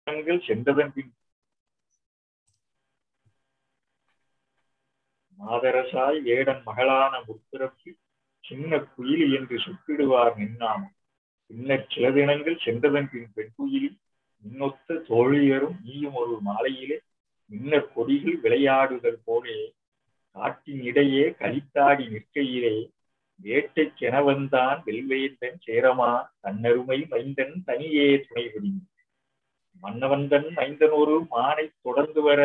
சென்றதன் பின் மாதரசாய் வேடன் மகளான முற்பிறப்பு சின்ன குயிலி என்று சுட்டிடுவார் நின்னாமம். பின்னர் சில தினங்கள் சென்றதன் பின் பெண் குயிலி மின்னொத்த தோழியரும் நீயும் ஒரு மாலையிலே மின்னர் கொடிகள் விளையாடுதல் போலே காட்டின் இடையே கலித்தாடி நிற்கையிலே வேட்டை கெனவந்தான் வெல்வேந்தன் சேரமா தன்னருமை மைந்தன் தனியே துணை புரியும். மன்னவந்தன் மைந்தன் ஒரு மானை தொடர்ந்து வர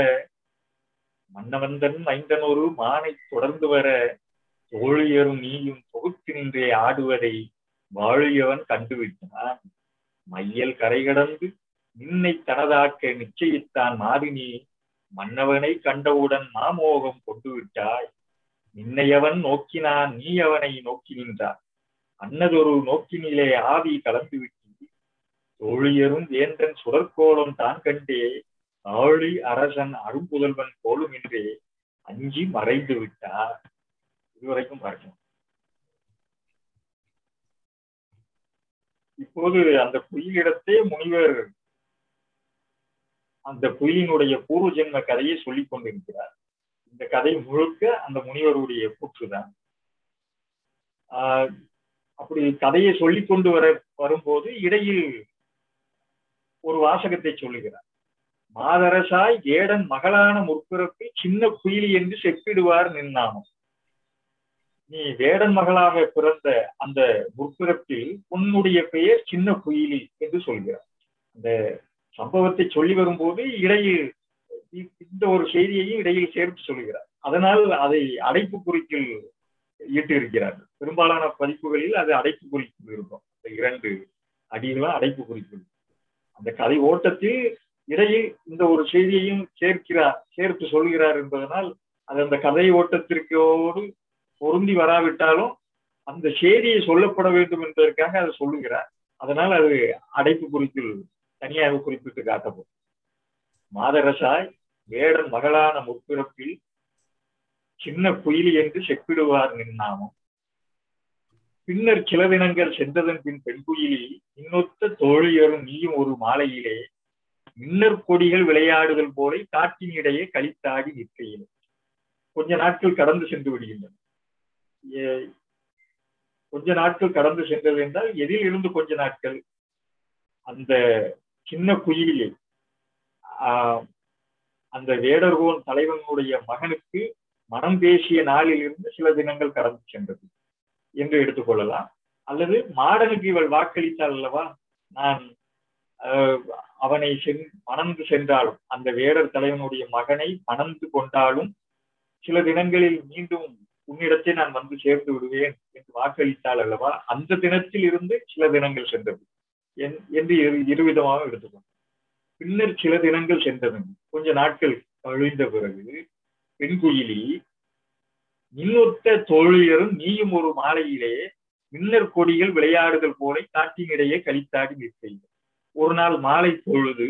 தோழியரும் நீயும் தொகுத்து நின்றே ஆடுவதை வாழியவன் கண்டுவிட்டான். மையல் கரை கடந்து நின்னை தனதாக்க நிச்சயித்தான் மாதினி. மன்னவனை கண்டவுடன் மாமோகம் கொண்டு விட்டாய். நின்னையவன் நோக்கினான், நீ அவனை நோக்கி நின்றார். அன்னதொரு நோக்கினிலே ஆவி கலந்து விட்டு தோழியரும் வேந்தன் சுடற்கோலம் தான் கண்டே ஆழி அரசன் அரும்புதல்வன் போலும் என்றே அஞ்சி மறைந்து விட்டார். இதுவரைக்கும் பார்க்கணும். இப்போது அந்த குயிலிடத்தே முனிவர் அந்த குயிலினுடைய பூர்வ ஜென்ம கதையை சொல்லிக் கொண்டிருக்கிறார். இந்த கதை முழுக்க அந்த முனிவருடைய கூற்றுதான். அப்படி கதையை சொல்லிக் கொண்டு வரும்போது இடையில் ஒரு வாசகத்தை சொல்லுகிறார். மாதரசாய் வேடன் மகளான முற்பிறப்பில் சின்ன குயிலி என்று செப்பிடுவார் நின்னாமம். நீ வேடன் மகளாக பிறந்த அந்த முற்பிறப்பில் உன்னுடைய பெயர் சின்ன குயிலி என்று சொல்கிறார். அந்த சம்பவத்தை சொல்லி வரும்போது இடையில் இந்த ஒரு செய்தியையும் இடையில் சேர்த்து சொல்கிறார். அதனால் அதை அடைப்பு குறிப்பில் ஈட்டு இருக்கிறார்கள். பெரும்பாலான பதிப்புகளில் அது அடைப்பு குறிப்பு இருக்கும். இந்த 2 அடிகளும் அடைப்பு குறிப்பு. அந்த கதை ஓட்டத்தில் இடையில் இந்த ஒரு செய்தியையும் சேர்த்து சொல்கிறார் என்பதனால் அது அந்த கதை ஓட்டத்திற்கோடு பொருந்தி வராவிட்டாலும் அந்த செய்தியை சொல்லப்பட வேண்டும் என்பதற்காக அதை சொல்லுகிறார். அதனால் அது அடைப்பு குறிப்பில் தனியாக குறிப்பிட்டு காட்டப்படும். மாதரசாய் வேடன் மகளான முற்பிறப்பில் சின்ன குயிலி என்று செப்பிடுவார் நின்னாமம். பின்னர் சில தினங்கள் சென்றதன் பின் பெண் குயிலி இன்னொத்த தோழியரும் நீயும் ஒரு மாலையிலே மின்னர் கொடிகள் விளையாடுதல் போல காட்டின் இடையே கலித்தாடி நிற்கையிலே. கொஞ்ச நாட்கள் கடந்து சென்று விடுகின்றன. கொஞ்ச நாட்கள் கடந்து சென்றது என்றால் எதில் இருந்து கொஞ்ச நாட்கள்? அந்த சின்ன குயிலிலே அந்த வேடர்கோன் தலைவனுடைய மகனுக்கு மனம் பேசிய நாளில் இருந்து சில தினங்கள் கடந்து சென்றது என்று எடுத்துக்கொள்ளலாம். அல்லது மாடனுக்கு இவள் வாக்களித்தாள் அல்லவா, நான் அவனை மணந்து சென்றாலும், அந்த வேடர் தலைவனுடைய மகனை மணந்து கொண்டாலும் சில தினங்களில் மீண்டும் உன்னிடத்தை நான் வந்து சேர்ந்து விடுவேன் என்று வாக்களித்தாள் அல்லவா, அந்த தினத்தில் இருந்து சில தினங்கள் சென்றது என்று இருவிதமாக எடுத்துக்கொண்டோம். பின்னர் சில தினங்கள் சென்றது. கொஞ்ச நாட்கள் கழிந்த பிறகு பெண் குயிலி இன்னொத்த தோழியரும் நீயும் ஒரு மாலையிலே மின்னர் கொடிகள் விளையாடுதல் போல காட்டின் இடையே கலித்தாடி நிற்கையில். ஒரு நாள் மாலை பொழுது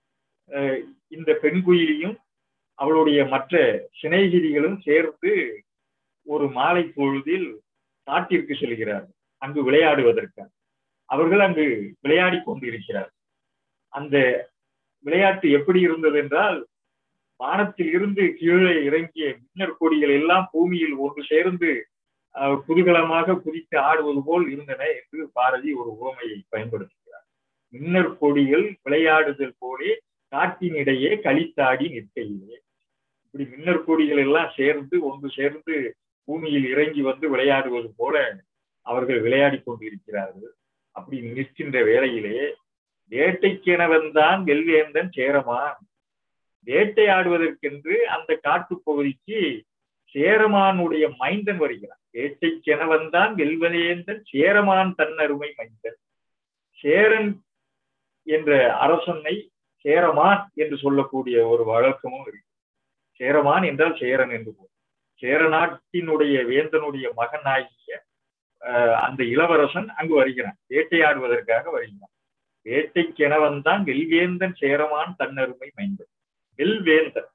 இந்த பெண் குயிலியும் அவளுடைய மற்ற சிநேகிதிகளும் சேர்ந்து ஒரு மாலை பொழுதில் காட்டிற்கு செல்கிறார்கள் அங்கு விளையாடுவதற்காக. அவர்கள் அங்கு விளையாடி கொண்டிருக்கிறார்கள். அந்த விளையாட்டு எப்படி இருந்தது என்றால், வானத்தில் இருந்து கீழே இறங்கிய மின்னர் கொடிகள் எல்லாம் பூமியில் ஒன்று சேர்ந்து குதூகலமாக குதித்து ஆடுவது போல் இருந்தன என்று பாரதி ஒரு உவமையை பயன்படுத்துகிறார். மின்னர் கொடிகள் விளையாடுதல் போலே காட்டின் இடையே கலித்தாடி நிற்கையிலே. இப்படி மின்னர் கொடிகள் எல்லாம் சேர்ந்து ஒன்று சேர்ந்து பூமியில் இறங்கி வந்து விளையாடுவது போல அவர்கள் விளையாடி கொண்டிருக்கிறார்கள். அப்படி நிற்கின்ற வேளையிலே வேட்டைக்கெனவன்தான் வெல்வேந்தன் சேரமான். வேட்டையாடுவதற்கென்று அந்த காட்டுப்பகுதிக்கு சேரமானுடைய மைந்தன் வருகிறான். வேட்டைக்கெனவன்தான் வெல்வேந்தன் சேரமான் தன்னருமை மைந்தன். சேரன் என்ற அரசனை சேரமான் என்று சொல்லக்கூடிய ஒரு வழக்கமும் இருக்கு. சேரமான் என்றால் சேரன் என்று போல். சேர நாட்டினுடைய வேந்தனுடைய மகனாகிய அந்த இளவரசன் அங்கு வருகிறான், வேட்டையாடுவதற்காக வருகிறான். வேட்டைக்கெனவன்தான் வெல்வேந்தன் சேரமான் தன்னருமை மைந்தன். வெல்வேந்தன்,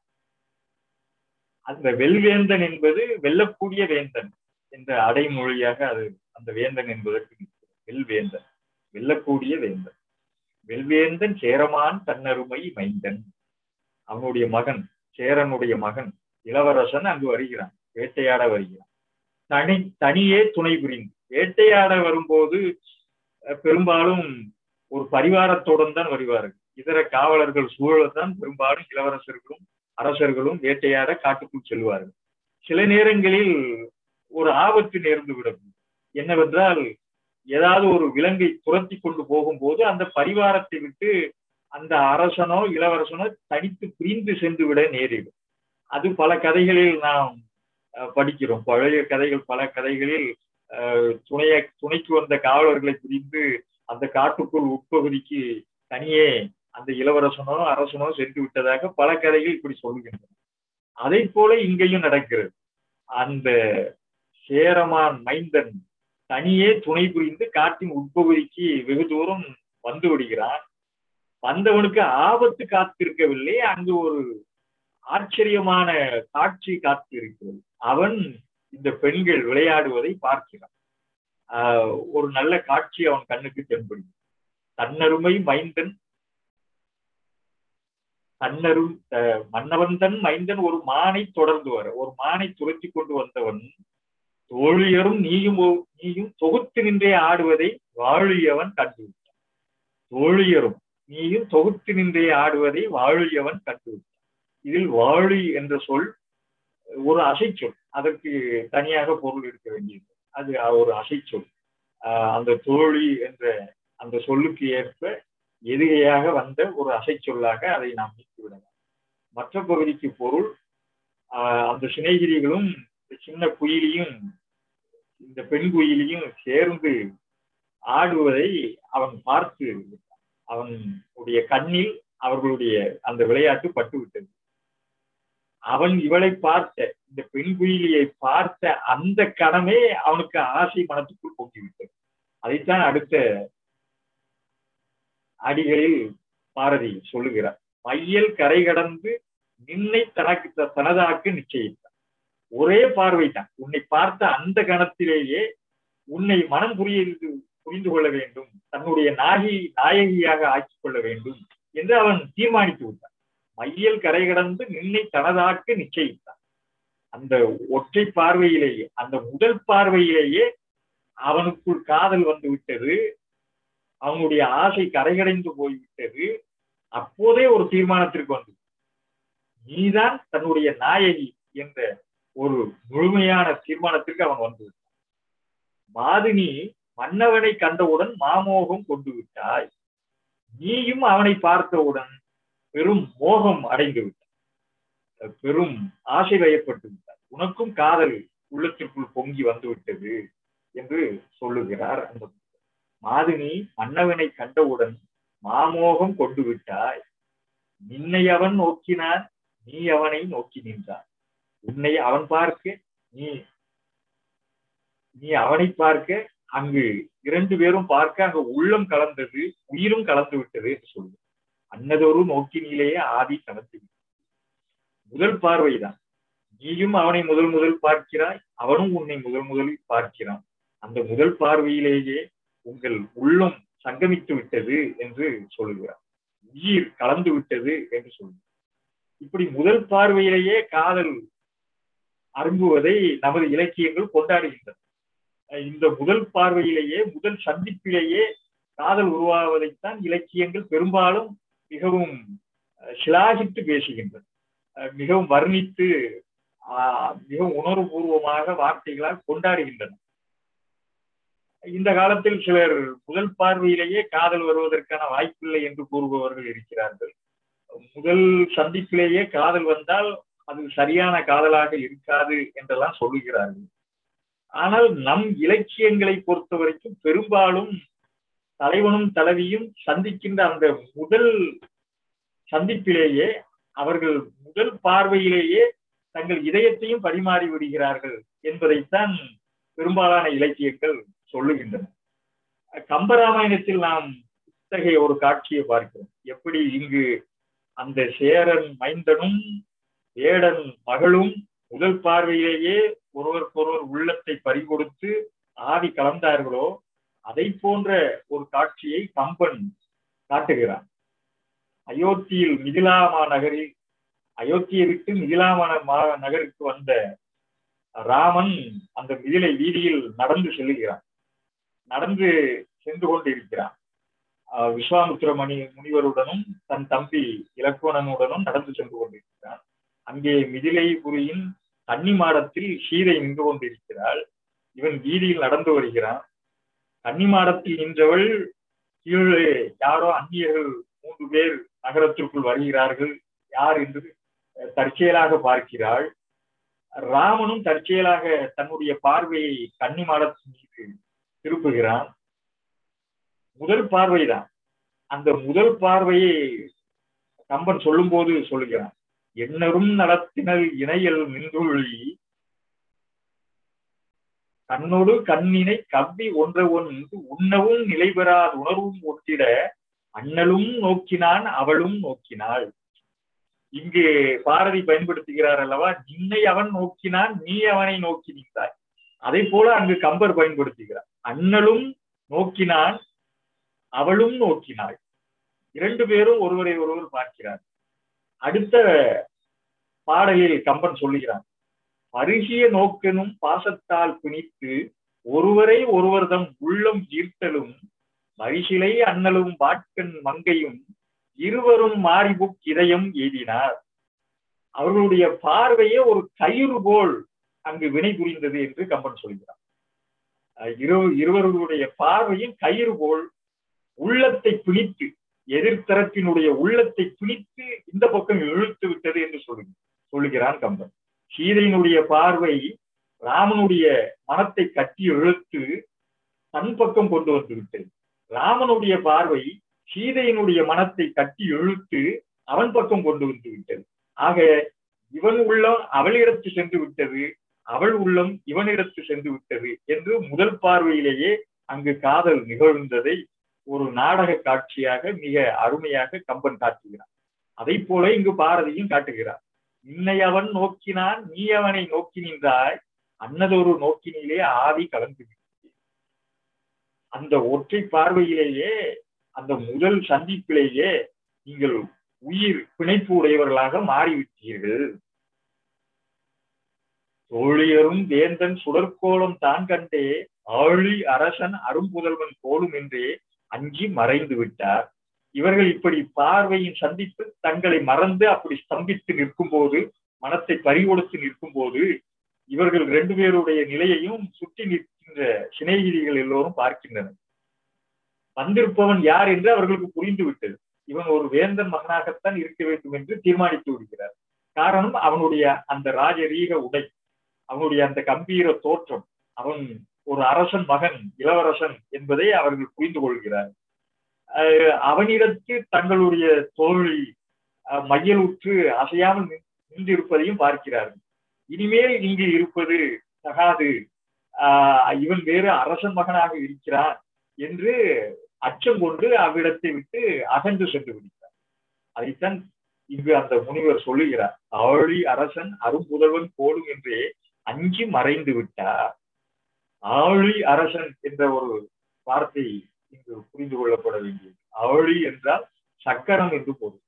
அந்த வெல்வேந்தன் என்பது வெல்லக்கூடிய வேந்தன் என்ற அடைமொழியாக அது அந்த வேந்தன் என்பதற்கு வெல்வேந்தன், வெல்லக்கூடிய வேந்தன். வெல்வேந்தன் சேரமான் தன்னருமை மைந்தன். அவனுடைய மகன், சேரனுடைய மகன் இளவரசன் அங்கு வருகிறான், வேட்டையாட வருகிறான். தனியே துணை புரிந்து வேட்டையாட வரும்போது பெரும்பாலும் ஒரு பரிவாரத்துடன் தான் வருவார்கள். இதர காவலர்கள் சூழல்தான் பெரும்பாலும் இளவரசர்களும் அரசர்களும் வேட்டையாட காட்டுக்குள் செல்வார்கள். சில நேரங்களில் ஒரு ஆபத்து நேர்ந்து விடும். என்னவென்றால், ஏதாவது ஒரு விலங்கை துரத்தி கொண்டு போகும்போது அந்த பரிவாரத்தை விட்டு அந்த அரசனோ இளவரசனோ தனித்து பிரிந்து சென்று விட நேரிடும். அது பல கதைகளில் நாம் படிக்கிறோம். பழைய கதைகள், பல கதைகளில் துணைக்கு வந்த காவலர்களை பிரிந்து அந்த காட்டுக்குள் உட்பகுதிக்கு தனியே அந்த இளவரசனோ அரசனோ சென்று விட்டதாக பல கதைகள் இப்படி சொல்லுகின்றன. அதை போல இங்கேயும் நடக்கிறது. அந்த சேரமான் மைந்தன் தனியே துணை புரிந்து காட்டின் உட்பகுதிக்கு வெகு தூரம் வந்து விடுகிறான். வந்தவனுக்கு ஆபத்து காத்திருக்கவில்லை, அங்கு ஒரு ஆச்சரியமான காட்சி காத்திருக்கிறது. அவன் இந்த பெண்கள் விளையாடுவதை பார்க்கிறான். ஒரு நல்ல காட்சி அவன் கண்ணுக்கு தென்படுகிறது. தன்னருமை மைந்தன் மன்னவந்தன் மைந்தன் ஒரு மானை தொடர்ந்து வர, ஒரு மானை துரத்தி கொண்டு வந்தவன் தோழியரும் நீயும் தொகுத்து நின்றே ஆடுவதை வாழியவன் கண்டுவிட்டான். தோழியரும் நீயும் தொகுத்து நின்றே ஆடுவதை வாழியவன் கண்டுவிட்டான். இதில் வாழி என்ற சொல் ஒரு அசைச்சொல், அதற்கு தனியாக பொருள் இருக்க வேண்டியது. அது ஒரு அசைச்சொல். அந்த தோழி என்ற அந்த சொல்லுக்கு ஏற்ப எதிரையாக வந்த ஒரு அசைச்சொல்லாக அதை நாம் நீக்கிவிடலாம். மற்ற பகுதிக்கு பொருள் அந்த சிநேகிதிகளும் சின்ன குயிலியும் இந்த பெண் குயிலியும் சேர்ந்து ஆடுவதை அவன் பார்த்து விட்டான். அவனுடைய கண்ணில் அவர்களுடைய அந்த விளையாட்டு பட்டுவிட்டது. அவன் இவளை பார்த்த, இந்த பெண் குயிலியை பார்த்த அந்த கணமே அவனுக்கு ஆசை மனத்துக்குள் பொங்கிவிட்டது. அதைத்தான் அடுத்த அடிகளில் பாரதி சொல்லுகிறார். மையல் கரை கடந்து நின்னை தனதாக்கு நிச்சயித்தான். ஒரே பார்வை தான். உன்னை பார்த்த அந்த கணத்திலேயே உன்னை மனம் புரிந்து கொள்ள வேண்டும், தன்னுடைய நாயகியாக ஆக்கிக் கொள்ள வேண்டும் என்று அவன் தீர்மானித்து விட்டான். மையல் கரை கடந்து நின்னை தனதாக்கு நிச்சயித்தான். அந்த ஒற்றை பார்வையிலேயே, அந்த முதல் பார்வையிலேயே அவனுக்குள் காதல் வந்து விட்டது. அவனுடைய ஆசை கரைகடைந்து போய்விட்டது. அப்போதே ஒரு தீர்மானத்திற்கு வந்து, நீதான் தன்னுடைய நாயகி என்ற ஒரு முழுமையான தீர்மானத்திற்கு அவன் வந்து விட்டான். மாதினி மன்னவனை கண்டவுடன் மாமோகம் கொண்டு விட்டாய். நீயும் அவனை பார்த்தவுடன் பெரும் மோகம் அடைந்து விட்டாய், பெரும் ஆசை வயப்பட்டு விட்டாய். உனக்கும் காதல் உள்ளத்திற்குள் பொங்கி வந்து விட்டது என்று சொல்லுகிறார். அந்த மாதினி மன்னவனை கண்டவுடன் மாமோகம் கொண்டு விட்டாய். நின்னை அவன் நோக்கினான், நீ அவனை நோக்கி நின்றான். உன்னை அவன் பார்க்க, நீ அவனை பார்க்க, அங்கு இரண்டு பேரும் பார்க்க அங்கு உள்ளம் கலந்தது, உயிரும் கலந்து விட்டது என்று சொல்லு. அன்னதொரு நோக்கினிலேயே ஆதி கலந்து விட்டது. முதல் பார்வைதான். நீயும் அவனை முதல் பார்க்கிறாய், அவனும் உன்னை முதலில் பார்க்கிறான். அந்த முதல் பார்வையிலேயே உங்கள் உள்ளம் சங்கமித்து விட்டது என்று சொல்லுகிறார். உயிர் கலந்து விட்டது என்று சொல்லுகிறார். இப்படி முதல் பார்வையிலேயே காதல் அரும்புவதை நமது இலக்கியங்கள் கொண்டாடுகின்றன. இந்த முதல் பார்வையிலேயே, முதல் சந்திப்பிலேயே காதல் உருவாவதைத்தான் இலக்கியங்கள் பெரும்பாலும் மிகவும் சிலாகித்து பேசுகின்றன, மிகவும் வர்ணித்து மிகவும் உணர்வுபூர்வமாக வார்த்தைகளால் கொண்டாடுகின்றன. இந்த காலத்தில் சிலர் முதல் பார்வையிலேயே காதல் வருவதற்கான வாய்ப்பில்லை என்று கூறுபவர்கள் இருக்கிறார்கள். முதல் சந்திப்பிலேயே காதல் வந்தால் அது சரியான காதலாக இருக்காது என்றெல்லாம் சொல்லுகிறார்கள். ஆனால் நம் இலக்கியங்களை பொறுத்த வரைக்கும் பெரும்பாலும் தலைவனும் தலைவியும் சந்திக்கின்ற அந்த முதல் சந்திப்பிலேயே அவர்கள் முதல் பார்வையிலேயே தங்கள் இதயத்தையும் பரிமாறி விடுகிறார்கள் என்பதைத்தான் பெரும்பாலான இலக்கியங்கள் சொல்லுகின்றன. கம்பராமாயணத்தில் நாம் இத்தகைய ஒரு காட்சியை பார்க்கிறோம். எப்படி இங்கு அந்த சேரன் மைந்தனும் வேடன் மகளும் முதல் பார்வையிலேயே ஒருவருக்கொருவர் உள்ளத்தை பறிகொடுத்து ஆதி கலந்தார்களோ, அதை போன்ற ஒரு காட்சியை கம்பன் காட்டுகிறான். அயோத்தியில் மிதிலா மாநகரில் அயோத்தியை விட்டு மிதிலா நகருக்கு வந்த ராமன் அந்த மிதிலை வீதியில் நடந்து செல்லுகிறான். நடந்து சென்று கொண்டிருக்கிறான். விஸ்வாமுத்திர முனிவருடனும் தன் தம்பி இலக்குவனனுடனும் நடந்து சென்று கொண்டிருக்கிறான். அங்கே மிதிலைபுரியின் கன்னி மாடத்தில் சீதை நின்று கொண்டிருக்கிறாள். இவன் வீதியில் நடந்து வருகிறான். கன்னி மாடத்தில் நின்றவள் கீழே யாரோ அந்நியர்கள் 3 பேர் நகரத்திற்குள் வருகிறார்கள் யார் என்று தற்செயலாக பார்க்கிறாள். ராமனும் தற்செயலாக தன்னுடைய பார்வையை கன்னி மாடத்தின் மீது திருப்புகிறான். முதல் பார்வைதான். அந்த முதல் பார்வையை கம்பன் சொல்லும் போது சொல்லுகிறான், எண்ணரும் நடத்தினல் இணையல் நின்றொழி கண்ணோடு கண்ணினை கவ்வி ஒன்ற ஒன்று உண்ணவும் நிலை பெறாது உணர்வும் ஒட்டிட அண்ணலும் நோக்கினான் அவளும் நோக்கினாள். இங்கு பாரதி பயன்படுத்துகிறார் அல்லவா, நின்னை அவன் நோக்கினான் நீ அவனை நோக்கி நின்றாய். அதை போல அங்கு கம்பர் பயன்படுத்துகிறார். அண்ணலும் நோக்கினான் அவளும் நோக்கினாள். 2 பேரும் ஒருவரை ஒருவர் பார்க்கிறார். அடுத்த பாடலில் கம்பன் சொல்லுகிறான், பருகிய நோக்கனும் பாசத்தால் பிணித்து ஒருவரை ஒருவர் தம் உள்ளம் ஈர்த்தலும் மரிசிலை அண்ணலும் வாட்கண் மங்கையும் இருவரும் மாறிபுக் இதயம் எய்தினார். அவர்களுடைய பார்வையே ஒரு கயிறு போல் அங்கு வினை புரிந்தது என்று கம்பன் சொல்கிறார். இருவர்களுடைய பார்வையும் கயிறு போல் உள்ளத்தை பிணித்து, எதிர்த்தரப்பினுடைய உள்ளத்தை பிணித்து இந்த பக்கம் இழுத்து விட்டது என்று சொல்லுகிறான் கம்பன். சீதையினுடைய பார்வை ராமனுடைய மனத்தை கட்டி இழுத்து தன் பக்கம் கொண்டு வந்து விட்டது. ராமனுடைய பார்வை சீதையினுடைய மனத்தை கட்டி இழுத்து அவன் பக்கம் கொண்டு வந்து விட்டது. ஆக இவன் உள்ளம் அவளிடத்து சென்று விட்டது, அவள் உள்ளம் இவனிடத்து சென்று விட்டது என்று முதல் பார்வையிலேயே அங்கு காதல் நிகழ்ந்ததை ஒரு நாடக காட்சியாக மிக அருமையாக கம்பன் காட்டுகிறான். அதை போல இங்கு பாரதியும் காட்டுகிறார். நின்னை அவன் நோக்கினான் நீ அவனை நோக்கி நின்றாய் அன்னதொரு நோக்கினிலே ஆதி கலந்து. அந்த ஒற்றை பார்வையிலேயே, அந்த முதல் சந்திப்பிலேயே நீங்கள் உயிர் பிணைப்பு உடையவர்களாக மாறிவிட்டீர்கள். தோழியரும் வேந்தன் சுடற்கோலம் தான் கண்டே ஆழி அரசன் அரும்புதல்வன் போலும் என்றே அஞ்சி மறைந்து விட்டார். இவர்கள் இப்படி பார்வையின் சந்தித்து தங்களை மறந்து அப்படி ஸ்தம்பித்து நிற்கும் போது, மனத்தை பறிகொடுத்து நிற்கும் போது, இவர்கள் 2 பேருடைய நிலையையும் சுற்றி நிற்கின்ற சிநேகிதிகள் எல்லோரும் பார்க்கின்றனர். வந்திருப்பவன் யார் என்று அவர்களுக்கு புரிந்து விட்டது. இவன் ஒரு வேந்தன் மகனாகத்தான் இருக்க வேண்டும் என்று தீர்மானித்து விடுகிறார். காரணம் அவனுடைய அந்த ராஜரீக உடை, அவனுடைய அந்த கம்பீர தோற்றம், அவன் ஒரு அரசன் மகன், இளவரசன் என்பதை அவர்கள் புரிந்து கொள்கிறார். அவனிடத்து தங்களுடைய தோழி மையலுற்று அசையாமல் நின்றிருப்பதையும் பார்க்கிறார்கள். இனிமேல் இங்கு இருப்பது தகாது, இவன் வேறு அரசன் மகனாக இருக்கிறான் என்று அச்சம் கொண்டு அவ்விடத்தை விட்டு அகன்று சென்று விடுகிறார். அதைத்தான் இங்கு அந்த முனிவர் சொல்லுகிறார், ஆழி அரசன் அரும்புதல்வன் போலும் என்றே அஞ்சி மறைந்து விட்டார். ஆழி அரசன் என்ற ஒரு வார்த்தை இங்கு புரிந்து கொள்ளப்பட வேண்டியது. ஆழி என்றால் சக்கரம் என்று பொருள்.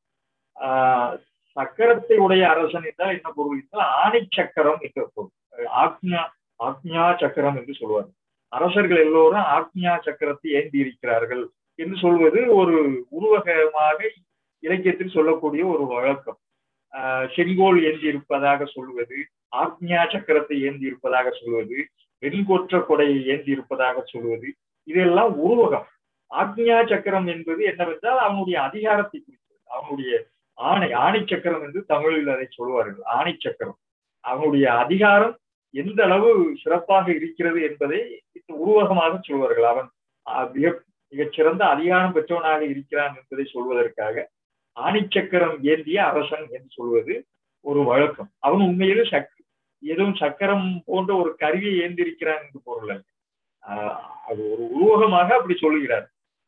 சக்கரத்தை உடைய அரசன் என்றால் என்ன பொருள் என்றால் ஆணை சக்கரம் என்ற பொருள். ஆக்ஞா சக்கரம் என்று சொல்வார். அரசர்கள் எல்லோரும் ஆக்ஞா சக்கரத்தை ஏந்தி இருக்கிறார்கள் என்று சொல்வது ஒரு உருவகமாக இலக்கியத்தில் சொல்லக்கூடிய ஒரு வழக்கம். செங்கோல் ஏந்தி இருப்பதாக சொல்வது, ஆக்ஞா சக்கரத்தை ஏந்தி இருப்பதாக சொல்வது, வெண்கொற்ற கொடையை ஏந்தி இருப்பதாக சொல்வது, இதெல்லாம் உருவகம். ஆக்ஞா சக்கரம் என்பது என்னவென்றால் அவனுடைய அதிகாரத்தை குறிக்கிறது. அவனுடைய ஆணை சக்கரம் என்று தமிழில் அதை சொல்வார்கள். ஆணை சக்கரம் அவனுடைய அதிகாரம் எந்த அளவு சிறப்பாக இருக்கிறது என்பதை உருவகமாக சொல்வார்கள். அவன் மிகச்சிறந்த அதிகாரம் பெற்றவனாக இருக்கிறான் என்பதை சொல்வதற்காக ஆணிச்சக்கரம் ஏந்திய அரசன் என்று சொல்வது ஒரு வழக்கம். அவன் உண்மையிலே எதுவும் சக்கரம் போன்ற ஒரு கருவியை ஏந்திருக்கிறான் என்று பொருள் அல்ல. அது ஒரு உருவகமாக அப்படி சொல்லுகிறார்.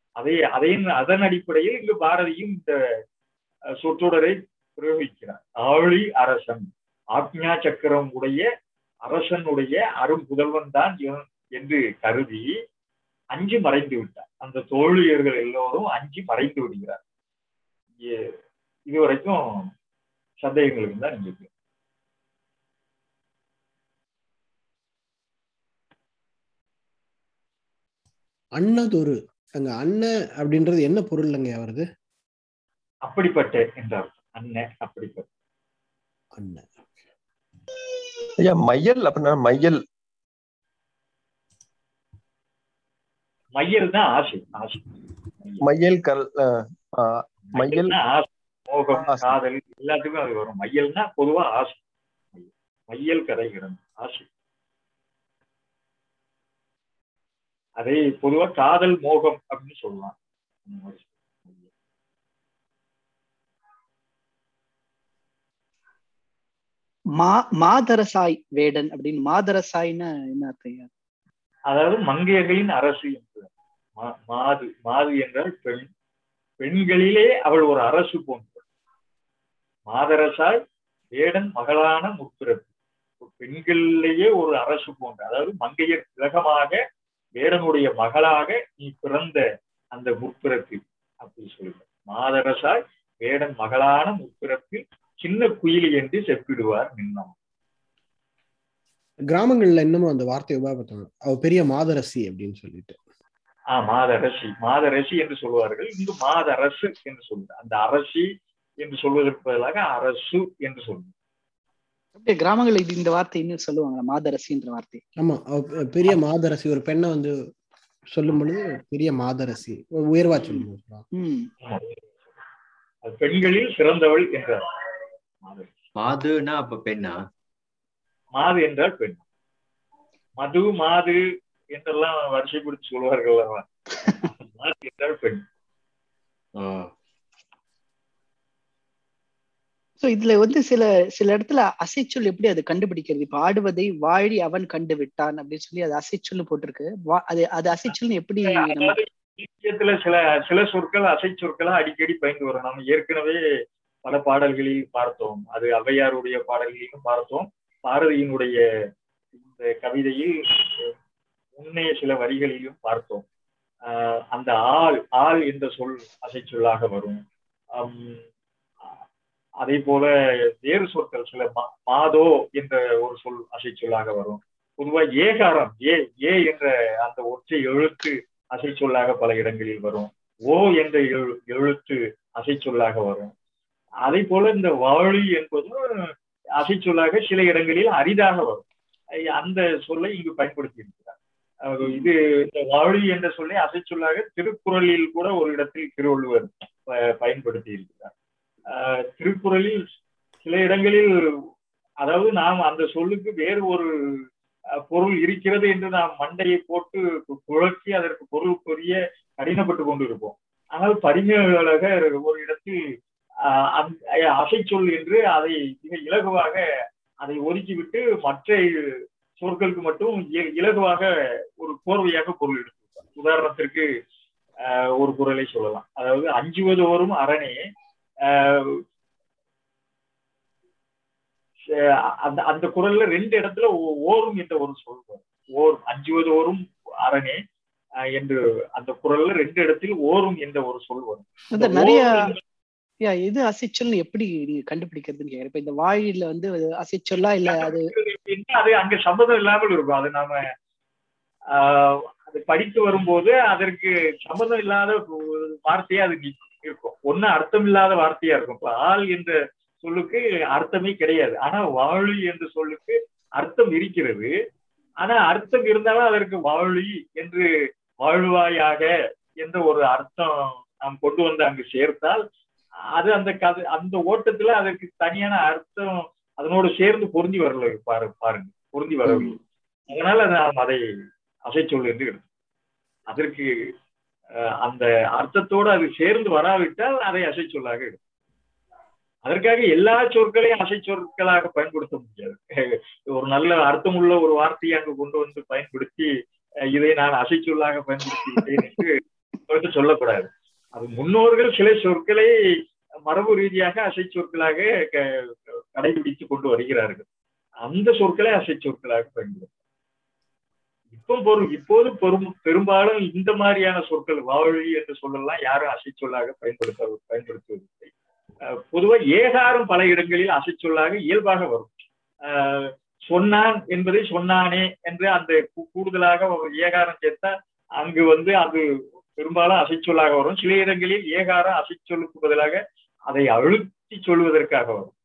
அதன் அடிப்படையில் இங்கு பாரதியும் இந்த சொற்றொடரை பிரயோகிக்கிறார். ஆழி அரசன், ஆக்ஞா சக்கரம் உடைய அரசனுடைய அரும் புதல்வன் தான் என்று கருதி அஞ்சு மறைந்து விட்டார். அந்த தோழியர்கள் எல்லோரும் அஞ்சு மறைந்து விடுகிறார். இதுவரைக்கும் சந்தேகங்கள் இருந்தா நீங்க அன்னதொரு அங்க அன்ன அப்படின்றது என்ன பொருள்ங்க வருது? அப்படிப்பட்ட என்றார். அன்ன அப்படிப்பட்ட அன்ன. ஐயா மையல் அப்படின்னா மையல் மையல் தான் ஆசை. ஆசை மையல் கல் மையல் ஆசை, மோகம், காதல் எல்லாத்துக்கும் அது வரும். மையல்னா பொதுவா ஆசை. மையல் கரைகிறது ஆசை. அதை பொதுவா காதல் மோகம் அப்படின்னு சொல்லலாம். மாதரசாய் வேடன் அப்படின்னு மாதரசாய்னா என்ன அர்த்தம்? அதாவது மங்கையர்களின் அரசு என்று. மாது மாது என்றால் பெண். பெண்களிலே அவள் ஒரு அரசு போன்றவள். மாதரசாய் வேடன் மகளான முற்பிறப்பு. பெண்களிலேயே ஒரு அரசு போன்ற, அதாவது மங்கையர் திலகமாக வேடனுடைய மகளாக நீ பிறந்த அந்த முற்பிறப்பு அப்படி சொல்லுங்க. மாதரசாய் வேடன் மகளான முற்பிறப்பில் சின்ன குயிலி என்று செப்பிடுவார் நின்னம். கிராமங்கள்ல இன்னமும் அந்த வார்த்தை உபயோகப்படுத்துவாங்க, அவ பெரிய மாதரசி அப்படின்னு சொல்லிட்டு. மாதரசி, மாதரசி என்று சொல்வார்கள். இங்கு மாதரசு என்று சொல்லுவார். அந்த அரசி என்று சொல்வதற்கு பதிலாக அரசு என்று சொல்லுவார். கிராமங்கள் இந்த வார்த்தை இன்னும் சொல்லுவாங்க, மாதரசின்ற வார்த்தை. ஆமா, பெரிய மாதரசி. ஒரு பெண்ணை வந்து சொல்லும் பொழுது பெரிய மாதரசி, உயர்வா சொல்லுவோம். பெண்களில் சிறந்தவள் என்றார். மாதுனா அப்ப பெண்ணா? மாது என்றால் பெண். மது மாது என்றெல்லாம் வரிசைப்படுத்தி சொல்வார்கள். மாது என்றால் பெண். இதுல வந்து சில இடத்துல அசைச்சொல் எப்படி அது கண்டுபிடிக்கிறது? இப்ப ஆடுவதை வாழி அவன் கண்டு விட்டான் அப்படின்னு சொல்லி அது அசைச்சொல் போட்டிருக்கு. அது அசைச்சொல் எப்படி? இலக்கியத்துல சில சொற்கள் அசை சொற்களா அடிக்கடி பயந்து வரும். நம்ம ஏற்கனவே பல பாடல்களில் பார்த்தோம். அது ஔவையாருடைய பாடல்களிலும் பார்த்தோம். பாரதியினுடைய இந்த கவிதையில் முன்னைய சில வரிகளிலும் பார்த்தோம். அந்த ஆள் என்ற சொல் அசை சொல்லாக வரும். அதே போல வேறு சொற்கள் சில மாதோ என்ற ஒரு சொல் அசை சொல்லாக வரும். பொதுவா ஏகாரம் ஏ என்ற அந்த ஒற்றை எழுத்து அசை சொல்லாக பல இடங்களில் வரும். ஓ என்ற எழுத்து அசை சொல்லாக வரும். அதே போல இந்த வாழி என்பதும் அசை சொல்லாக சில இடங்களில் அரிதாக வரும். அந்த சொல்லை இங்கு பயன்படுத்தி இருக்கிறார். இது இந்த வாழி என்ற சொல்லை அசை சொல்லாக திருக்குறளில் கூட ஒரு இடத்தில் திருவள்ளுவர் பயன்படுத்தி இருக்கிறார். திருக்குறளில் சில இடங்களில், அதாவது நாம் அந்த சொல்லுக்கு வேறு ஒரு பொருள் இருக்கிறது என்று நாம் மண்டையை போட்டு குழக்கி அதற்கு பொருள் புரிய கடினப்பட்டு கொண்டு இருப்போம். ஆனால் பரிமையாளராக ஒரு இடத்தில் அசை சொல் என்று அதை மிக இலகுவாக அதை ஒதுக்கிவிட்டு மற்ற சொற்களுக்கு மட்டும் இலகுவாக ஒரு கோர்வையாக பொருள் எடுத்துப்பார். உதாரணத்திற்கு ஒரு குறளை சொல்லலாம். அதாவது அஞ்சுவதோறும் அரணே, அந்த குறள்ல ரெண்டு இடத்துல ஓரும் என்ற ஒரு சொல் வரும். ஓர் அஞ்சுவதோறும் அரணே என்று அந்த குறள்ல ரெண்டு இடத்தில் ஓரும் என்ற ஒரு சொல் வரும். நிறைய இது அசைச்சொல் எப்படி கண்டுபிடிக்கிறதுன்னு கேக்குறேன். இப்ப இந்த வாயில வந்து அசைச்சொல்லா இல்ல அது அங்க சம்மதம் இல்லாமல் இருக்கும். அது நாம அது படித்து வரும்போது அதற்கு சம்மதம் இல்லாத வார்த்தையா அது இருக்கும். ஒண்ணு அர்த்தம் இல்லாத வார்த்தையா இருக்கும். இப்ப ஆள் என்ற சொல்லுக்கு அர்த்தமே கிடையாது. ஆனா வாழி என்ற சொல்லுக்கு அர்த்தம் இருக்கிறது. ஆனா அர்த்தம் இருந்தாலும் அதற்கு வாழி என்று வாழ்வாயாக என்ற ஒரு அர்த்தம் நாம் கொண்டு வந்து அங்கு சேர்த்தால் அது அந்த ஓட்டத்துல அதற்கு தனியான அர்த்தம் அதனோடு சேர்ந்து பொருந்தி வரல. பாருங்க, பொருந்தி வரவில்லை. அதனால நாம் அதை அசைச்சொல் என்று எடுத்தோம். அதற்கு அந்த அர்த்தத்தோடு அது சேர்ந்து வராவிட்டால் அதை அசைச்சொல்லாக எடுக்கும். அதற்காக எல்லா சொற்களையும் அசை சொற்களாக பயன்படுத்த முடியாது. ஒரு நல்ல அர்த்தமுள்ள ஒரு வார்த்தையை அங்கு கொண்டு வந்து பயன்படுத்தி இதை நான் அசை சொல்லாக பயன்படுத்தி விட்டேன் என்று சொல்லக்கூடாது. அது முன்னோர்கள் சில சொற்களை மரபு ரீதியாக அசை சொற்களாக கடைபிடித்து கொண்டு வருகிறார்கள். அந்த சொற்களை அசை சொற்களாக பயன்படுத்தும். இப்போது பெரும்பாலும் இந்த மாதிரியான சொற்கள் வாழி என்று சொல்லலாம் யாரும் அசைச்சொல்லாக பயன்படுத்துவதில்லை. பொதுவா ஏகாரம் பல இடங்களில் அசைச்சொல்லாக இயல்பாக வரும். சொன்னான் என்பதை சொன்னானே என்று அந்த கூடுதலாக ஒரு ஏகாரம் சேர்த்தா அங்கு அது பெரும்பாலும் அசைச்சொல்லாக வரும். சில இடங்களில் ஏகாரம் அசைச்சொல்லுக்கு பதிலாக அதை அழுத்தி சொல்வதற்காக வரும்.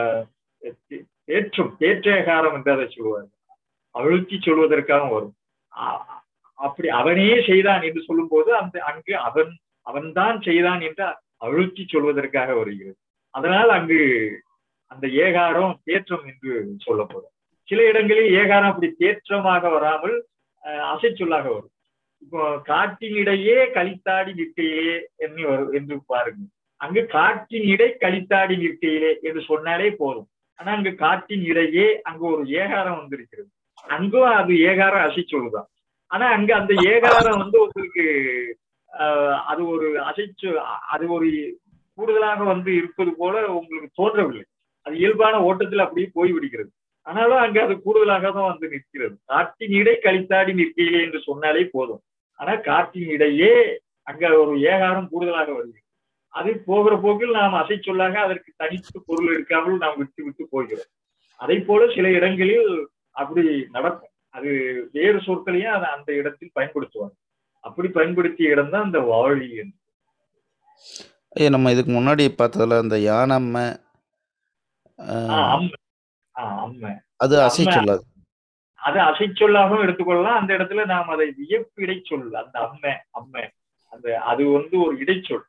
தேற்றேகாரம் என்று அதை சொல்லுவார்கள், அழுத்தி சொல்வதற்காக வரும். அப்படி அவனே செய்தான் என்று சொல்லும் போது அங்கு அவன்தான் செய்தான் என்று அழுத்தி சொல்வதற்காக வருகிறது. அதனால் அங்கு அந்த ஏகாரம் தேற்றம் என்று சொல்லப்படும். சில இடங்களில் ஏகாரம் அப்படி தேற்றமாக வராமல் அசைச்சொல்லாக வரும். இப்போ காட்டினிடையே கலித்தாடி நிற்கையிலே என்று பாருங்க. அங்கு காட்டின் இடை கலித்தாடி நிற்கையிலே என்று சொன்னாலே போதும். ஆனா அங்கு காட்டின் இடையே அங்கு ஒரு ஏகாரம் வந்திருக்கிறது. அங்கும் அது ஏகாரம் அசைச்சொல்லுதான். ஆனா அங்க அந்த ஏகாரம் உங்களுக்கு அது ஒரு அது ஒரு கூடுதலாக இருப்பது போல உங்களுக்கு தோன்றவில்லை. அது இயல்பான ஓட்டத்தில் அப்படியே போய்விடுகிறது. ஆனாலும் அங்க அது கூடுதலாக தான் நிற்கிறது. காட்டின் இடை கலித்தாடி நிற்கையிலே என்று சொன்னாலே போதும். ஆனா காட்டின் இடையே அங்க ஒரு ஏகாரம் கூடுதலாக வருகிறது. அது போகிற போக்கில் நாம் அசைச்சொல்லாக அதற்கு தனித்து பொருள் எடுக்காமல் நாம் விட்டு போகிறோம். அதை போல சில இடங்களில் அப்படி நடக்கும். அது வேறு சொற்களையும் அந்த இடத்தில் பயன்படுத்துவாங்க. அப்படி பயன்படுத்திய இடம் தான் அந்த வாழி என்று. நம்ம இதுக்கு முன்னாடி பார்த்ததுல இந்த யானம்மை அது அசைச்சொல்லாது. அது அசைச்சொல்லாகவும் எடுத்துக்கொள்ளலாம். அந்த இடத்துல நாம் அதை வியப்பு இடைச்சொல், அந்த அம்மை அது ஒரு இடைச்சொல்.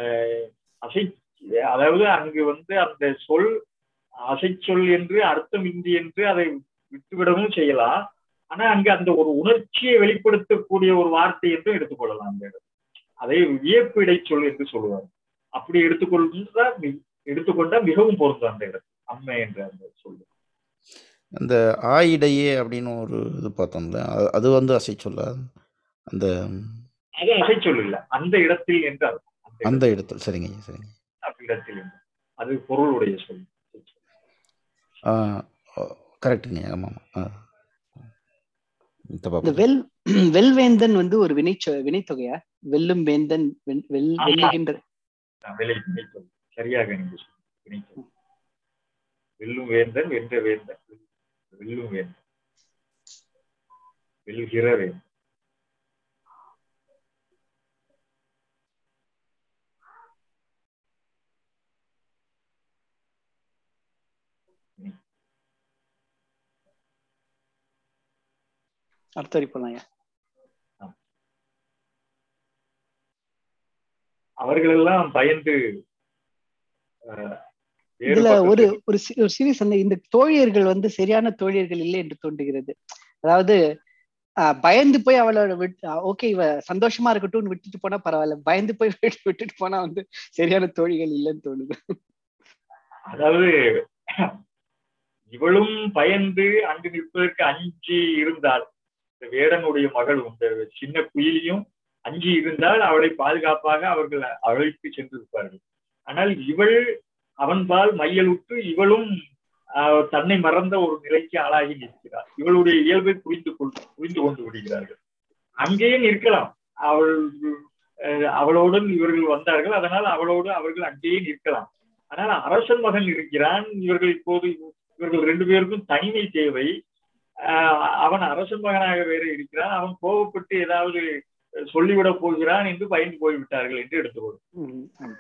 அதாவது அங்கு அந்த சொல் அசைச்சொல் என்று அர்த்தம் இன்றி என்று அதை விட்டுவிடவும் செய்யலாம். ஆனா அங்கு அந்த ஒரு உணர்ச்சியை வெளிப்படுத்தக்கூடிய ஒரு வார்த்தை என்றும் எடுத்துக்கொள்ளலாம். அந்த இடத்துல அதை வியப்பு இடைச்சொல் என்று சொல்லுவாங்க. அப்படி எடுத்துக்கொண்டா மிகவும் பொருந்தும் அந்த இடத்துல அம்மை என்ற அந்த சொல்லு. அந்த ஆயிடையே அப்படின்னு ஒரு இது பார்த்தோம்ல, அது அசைச்சொல்லா? அந்த அது அசைச்சொல் இல்ல, அந்த இடத்தில் என்று அந்த இடத்தில். சரிங்க சரிங்க. இடத்தில் அது பொருளுடைய சொல். கரெக்டுங்க. ஆமா ஆமா. வெல்வேந்தன் ஒரு வினைத்தொகையா? வெல்லும் வேந்தன் வெல்லுகின்ற சரியாக நீங்க சொல்லுங்க. வெல்லும் வேந்தன், வென்ற வேந்தன், வெல்லும் வேந்தன், வெல்லுகிற வேந்தன். அவர்களெல்லாம் பயந்து இதுல ஒரு சீரியஸ் இந்த தோழியர்கள் சரியான தோழியர்கள் இல்லை என்று தோன்றுகிறது. அதாவது பயந்து போய் அவளோட ஓகே இவ சந்தோஷமா இருக்கட்டும் விட்டுட்டு போனா பரவாயில்ல, பயந்து போய் விட்டுட்டு போனா சரியான தோழிகள் இல்லைன்னு தோணுது. அதாவது இவளும் பயந்து அங்கு நிற்பதற்கு அஞ்சி இருந்தால், இந்த வேடனுடைய மகளும் இந்த சின்ன குயிலியும் அஞ்சி இருந்தால் அவளை பாதுகாப்பாக அவர்கள் அழைத்து சென்றிருப்பார்கள். ஆனால் இவள் அவன்பால் மையலுற்று இவளும் தன்னை மறந்த ஒரு நிலைக்கு ஆளாகி நிற்கிறார். இவளுடைய இயல்பை புரிந்து கொண்டு விடுகிறார்கள். அங்கேயே நிற்கலாம். அவளோடு இவர்கள் வந்தார்கள், அதனால் அவளோடு அவர்கள் அங்கேயே நிற்கலாம். ஆனால் அரசன் மகன் இருக்கிறான். இவர்கள் 2 பேருக்கும் தனிமை தேவை. அவன் அரசன் மகனாக வேற இருக்கிறான். அவன் கோபப்பட்டு ஏதாவது சொல்லிவிட போகிறான் என்று பயந்து போய்விட்டார்கள் என்று எடுத்துக்கொள்ளும்.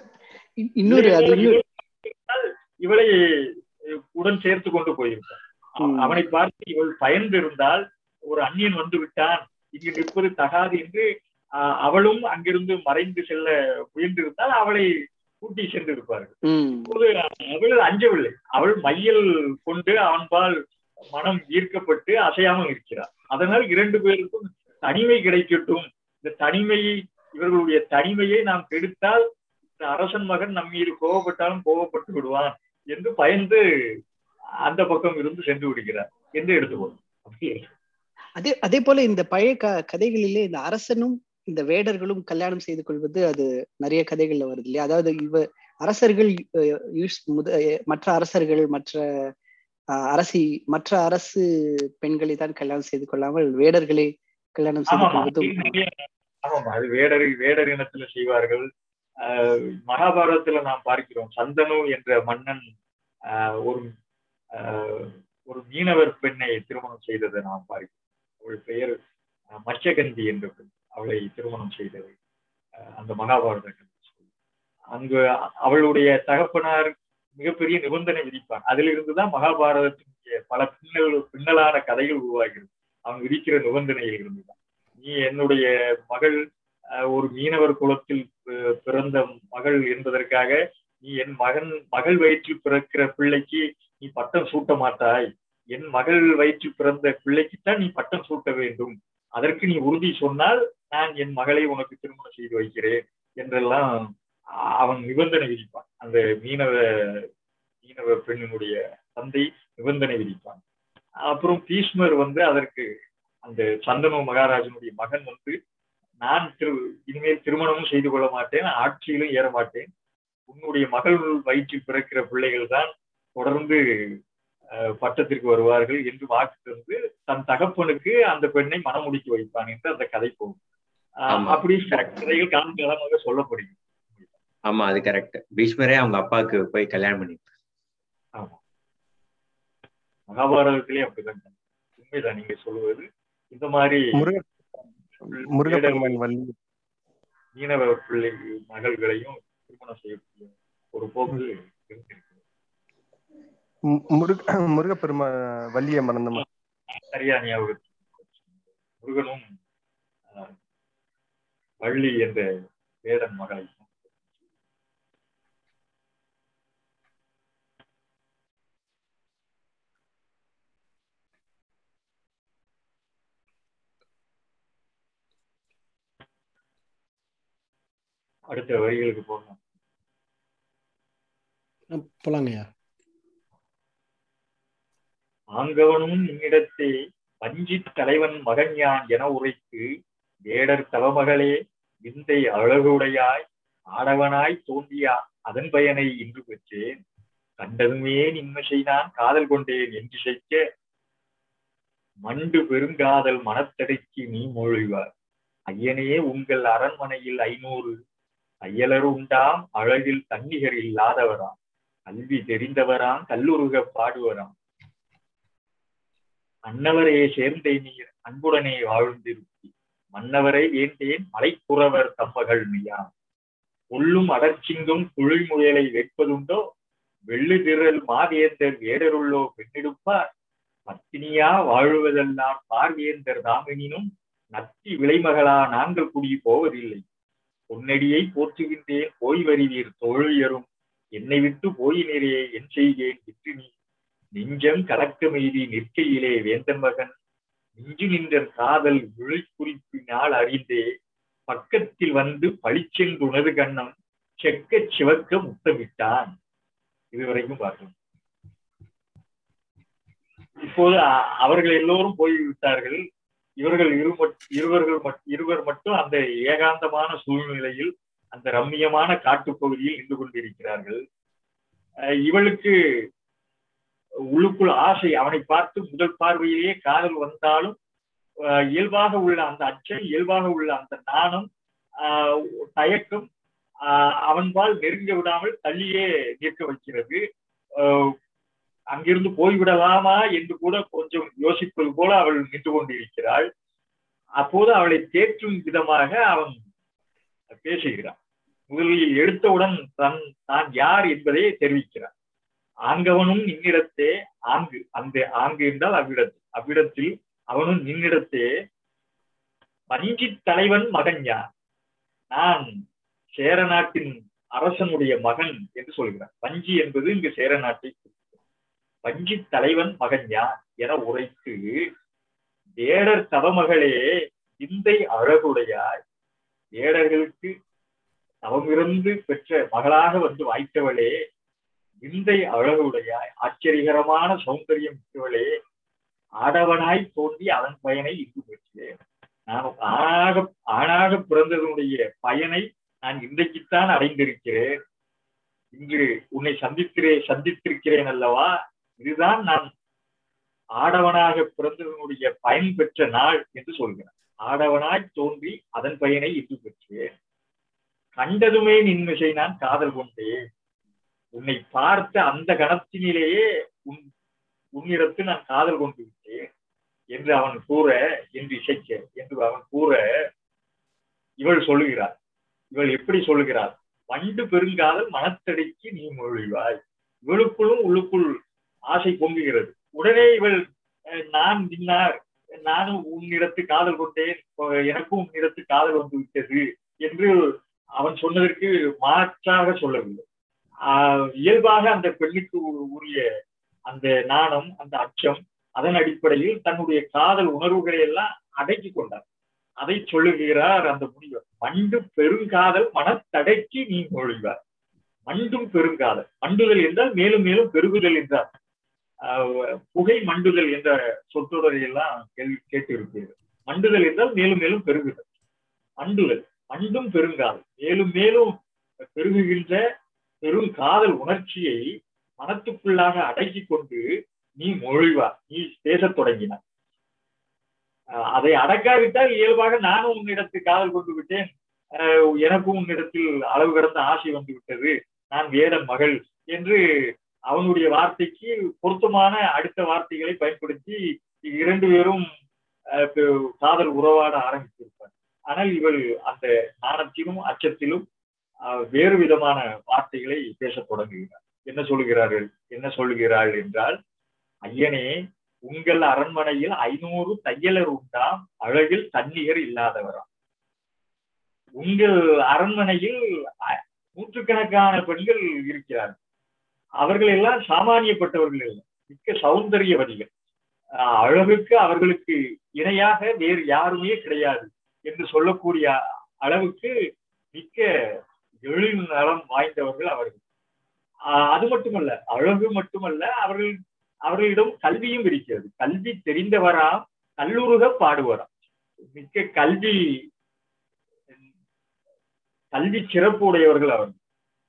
இவளை உடன் சேர்த்து கொண்டு போயிருக்கான். அவனை பார்த்து இவள் பயந்து இருந்தால், ஒரு அந்நியன் வந்து விட்டான், இங்கு நிற்பது தகாது என்று அவளும் அங்கிருந்து மறைந்து செல்ல முயன்றிருந்தால் அவளை கூட்டி சென்று இருப்பார்கள். அவள் அஞ்சவில்லை. அவள் மையல் கொண்டு அவன்பால் மனம் ஈர்க்கப்பட்டு அசையாமல் இருக்கிறார். அதனால் 2 பேருக்கும் தனிமை கிடைக்கட்டும், இந்த தனிமையை இவர்களுடைய தனிமையை நாம் கெடுத்தால் இந்த அரசன் மகன் நம் மீது கோபப்பட்டாலும் கோபப்பட்டு விடுவான் என்று பயந்து அந்த பக்கம் இருந்து சென்று விடுகிறார் என்று எடுத்துக்கொள்ளும். அதே போல இந்த பழைய கதைகளிலே இந்த அரசனும் இந்த வேடர்களும் கல்யாணம் செய்து கொள்வது அது நிறைய கதைகள்ல வருது இல்லையா? அதாவது அரசர்கள் மற்ற அரசர்கள் மற்ற அரசு பெண்களை தான் கல்யாணம் செய்து கொள்ளாமல் வேடர்களை கல்யாணம் செய்து கொள்வதும். ஆமாம், அது வேடர் இனத்துல செய்வார்கள். மகாபாரதத்துல நாம் பார்க்கிறோம், சந்தனு என்ற மன்னன் ஒரு ஒரு மீனவர் பெண்ணை திருமணம் செய்ததை நாம் பார்க்கிறோம். அவள் பெயர் மச்சகந்தி என்ற பெண். அவளை திருமணம் செய்தது அந்த மகாபாரத. அங்கு அவளுடைய தகப்பனார் மிகப்பெரிய நிபந்தனை விதிப்பான். அதிலிருந்துதான் மகாபாரதத்தினுடைய பல பின்னலான கதைகள் உருவாகிறது. அவன் விதிக்கிற நிபந்தனையில் இருந்துதான், நீ என்னுடைய மகள் ஒரு மீனவர் குலத்தில் பிறந்த மகள் என்பதற்காக நீ என் மகள் வயிற்றில் பிறக்கிற பிள்ளைக்கு நீ பட்டம் சூட்ட மாட்டாய். என் மகள் வயிற்றில் பிறந்த பிள்ளைக்குத்தான் நீ பட்டம் சூட்ட வேண்டும். அதற்கு நீ உறுதி சொன்னால் நான் என் மகளை உனக்கு திருமணம் செய்து வைக்கிறேன் என்றெல்லாம் அவன் நிபந்தனை விதிப்பான். அந்த மீனவ பெண்ணினுடைய தந்தை நிபந்தனை விதிப்பான். அப்புறம் பீஷ்மர் அதற்கு அந்த சந்தனு மகாராஜனுடைய மகன் நான் இனிமேல் திருமணமும் செய்து கொள்ள மாட்டேன், ஆட்சியிலும் ஏற மாட்டேன், உன்னுடைய மகள் வயிற்றில் பிறக்கிற பிள்ளைகள் தான் தொடர்ந்து பட்டத்திற்கு வருவார்கள் என்று வாக்கு தந்து தன் தகப்பனுக்கு அந்த பெண்ணை மணமுடிக்க வைப்பான் என்று அந்த கதை போகும். அப்படி கதைகள் காலங்காலமாக சொல்லப்படுகிறது. ஆமா, அது கரெக்ட். பீஷ்மரே அவங்க அப்பாவுக்கு போய் கல்யாணம் பண்ணி. ஆமா, மகாபாரதத்திலே அப்படிதான். உண்மைதான் நீங்க சொல்லுவது. இந்த மாதிரி முருகப்பெருமான் வள்ளி மீனவ பிள்ளை மகள்களையும் திருமணம் செய்யக்கூடிய ஒரு போக்கு இருந்திருக்கு. முருகப்பெருமான் வள்ளியை மறந்தமா சரியா ஞாபகம். முருகனும் வள்ளி என்ற வேடன் மகளை அடுத்த வரிகளுக்கு போகலாம். போலாங்கய்யா. ஆங்கவனும் இன்னிடத்தே வஞ்சி தலைவன் மகன் யான் என உரைத்து வேடர் தவமகளே விந்தை அழகுடையாய் ஆடவனாய் தோன்றிய அதன் பயனை இன்று பெற்றேன். கண்டதுமே நின்மசை நான் காதல் கொண்டேன் என்று செய்ய மண்டு பெருங்காதல் மனத்தடைக்கு நீ மொழிவார். ஐயனே உங்கள் அரண்மனையில் 500 தையலர் உண்டாம் அழகில் தன்னிகர் இல்லாதவராம் கல்வி தெரிந்தவராம் கல்லுருக பாடுவராம் அன்னவரே சேர்ந்தே நீர் அன்புடனே வாழ்ந்திருப்பி மன்னவரை வேண்டேன் மலைப்புறவர் தம்மகள் நீயாம் உள்ளும் அடர்ச்சிங்கும் குழிமுயலை வைப்பதுண்டோ வெள்ளு திரள் மாவேந்தர் வேடருள்ளோ பெண்ணெடுப்பார் பத்தினியா வாழுவதெல்லாம் பார்வேந்தர் தாமெனினும் நத்தி விளைமகளா நாங்கள் குடி போவதில்லை. பொன்னடியை போற்றுகின்றேன் போய் வருவீர் தோழியரும் என்னை விட்டு போயினரே என் செய்கேன் விட்டு நீ நெஞ்சம் கலக்க மீறி நிற்கையிலே வேந்தன் மகன் நெஞ்சு நின்ற காதல் விழி குறிப்பினால் அறிந்தே பக்கத்தில் பளிச்செங்குணது கண்ணம் செக்க சிவக்க முத்தமிட்டான். இதுவரைக்கும் பார்க்கணும். இப்போது அவர்கள் எல்லோரும் போய்விட்டார்கள். இருவர் மட்டும் அந்த ஏகாந்தமான சூழ்நிலையில் அந்த ரம்மியமான காட்டுப்பகுதியில் நின்று கொண்டிருக்கிறார்கள். இவளுக்கு உள்ளுக்குள் ஆசை, அவனை பார்த்து முதல் பார்வையிலேயே காதல் வந்தாலும் இயல்பாக உள்ள அந்த அச்சம், இயல்பாக உள்ள அந்த நாணம், தயக்கம் அவன்பால் நெருங்க விடாமல் தள்ளியே நிற்க வைக்கிறது. அங்கிருந்து போய்விடலாமா என்று கூட கொஞ்சம் யோசிப்பது போல அவள் நின்று கொண்டிருக்கிறாள். அப்போது அவளை தேற்றும் விதமாக அவன் பேசுகிறான். முதலில் எடுத்தவுடன் தான் யார் என்பதை தெரிவிக்கிறான். ஆங்கவனும் நின்னிடத்தே ஆங்கு என்றால் அவ்விடத்தில் அவனும் நின்னிடத்தே வஞ்சி தலைவன் மகன் யார், நான் சேர நாட்டின் அரசனுடைய மகன் என்று சொல்கிறான். வஞ்சி என்பது இங்கு சேர நாட்டை வஞ்சி தலைவன் மகன் யார் என உரைத்து வேடர் தவமகளே விந்தை அழகுடையாய், வேடர்களுக்கு தவமிருந்து பெற்ற மகளாக வாய்த்தவளே விந்தை அழகுடையாய், ஆச்சரியகரமான சௌந்தரியம் பெற்றவளே, ஆடவனாய் தோன்றி அதன் பயனை இன்று பெற்றேன். நான் ஆணாக பிறந்ததனுடைய பயனை நான் இன்றைக்குத்தான் அடைந்திருக்கிறேன். இன்று உன்னை சந்தித்திருக்கிறேன் அல்லவா, இதுதான் நான் ஆடவனாக பிறந்ததனுடைய பயன் பெற்ற நாள் என்று சொல்கிறான். ஆடவனாய் தோன்றி அதன் பயனை இட்டு பெற்றேன். கண்டதுமே நின்மிசை நான் காதல் கொண்டேன். உன்னை பார்த்த அந்த கணத்தினிலேயே உன்னிடத்து நான் காதல் கொண்டு விட்டேன் என்று அவன் கூற, என்று இசைக்க என்று அவன் கூற, இவள் சொல்லுகிறாள். இவள் எப்படி சொல்லுகிறாள்? வண்டு பெருங்காதல் மனத்தடைக்கு நீ மொழிவாய். இவளுக்குள்ளும் உள்ளுக்குள் ஆசை பொங்குகிறது. உடனே இவள், நான் பின்னார், நானும் உன்னிடத்து காதல் கொண்டேன், எனக்கும் உன்னிடத்து காதல் வந்து விட்டது என்று அவன் சொன்னதற்கு மாற்றாக சொல்லவில்லை. இயல்பாக அந்த பெண்ணுக்கு உரிய அந்த நாணம், அந்த அச்சம், அதன் அடிப்படையில் தன்னுடைய காதல் உணர்வுகளை எல்லாம் அடக்கி கொண்டார். அதை சொல்லுகிறார் அந்த முனிவர். மண்டு பெருங்காதல் மனத்தடைக்கு நீ மொழிவார். மண்டும் பெருங்காதல், மண்டுதல் என்றால் மேலும் மேலும் பெருகுதல் என்றார். புகை மண்டுதல் என்ற சொற்றொடரை எல்லாம் கேட்டு இருப்பீர்கள். மண்டுதல் என்றால் மேலும் மேலும் பெருகுதல். மண்டுதல், மண்டும் பெருங்காதல், மேலும் மேலும் பெருகுகின்ற பெருங்காதல் உணர்ச்சியை மனத்துக்குள்ளாக அடக்கி கொண்டு நீ மொழிவார், நீ பேசத் தொடங்கினார். அதை அடக்காவிட்டால் இயல்பாக நானும் உன்னிடத்து காதல் கொண்டு விட்டேன், எனக்கும் உன்னிடத்தில் அளவு கடந்த ஆசை வந்து விட்டது, நான் வேடன் மகள் என்று அவனுடைய வார்த்தைக்கு பொருத்தமான அடுத்த வார்த்தைகளை பயன்படுத்தி இரண்டு பேரும் காதல் உறவாட ஆரம்பித்திருப்பார். ஆனால் இவள் அந்த நாணத்திலும் அச்சத்திலும் வேறு விதமான வார்த்தைகளை பேசத் தொடங்குகிறார். என்ன சொல்லுகிறாள் என்றால், ஐயனே, உங்கள் அரண்மனையில் 500 தையலர் உண்டாம், அழகில் தன்னிகர் இல்லாதவராம். உங்கள் அரண்மனையில் நூற்றுக்கணக்கான பெண்கள் இருக்கிறார்கள். அவர்கள் எல்லாம் சாமானியப்பட்டவர்கள் இல்லை, மிக்க சௌந்தரியவதிகள். அழகுக்கு அவர்களுக்கு இணையாக வேறு யாருமே கிடையாது என்று சொல்லக்கூடிய அளவுக்கு மிக்க எழில் நலம் வாய்ந்தவர்கள் அவர்கள். அது மட்டுமல்ல, அழகு மட்டுமல்ல, அவர்களிடம் கல்வியும் இருக்கிறது. கல்வி தெரிந்தவராம், கல்லுருக பாடுவராம். மிக்க கல்வி சிறப்பு உடையவர்கள் அவர்கள்.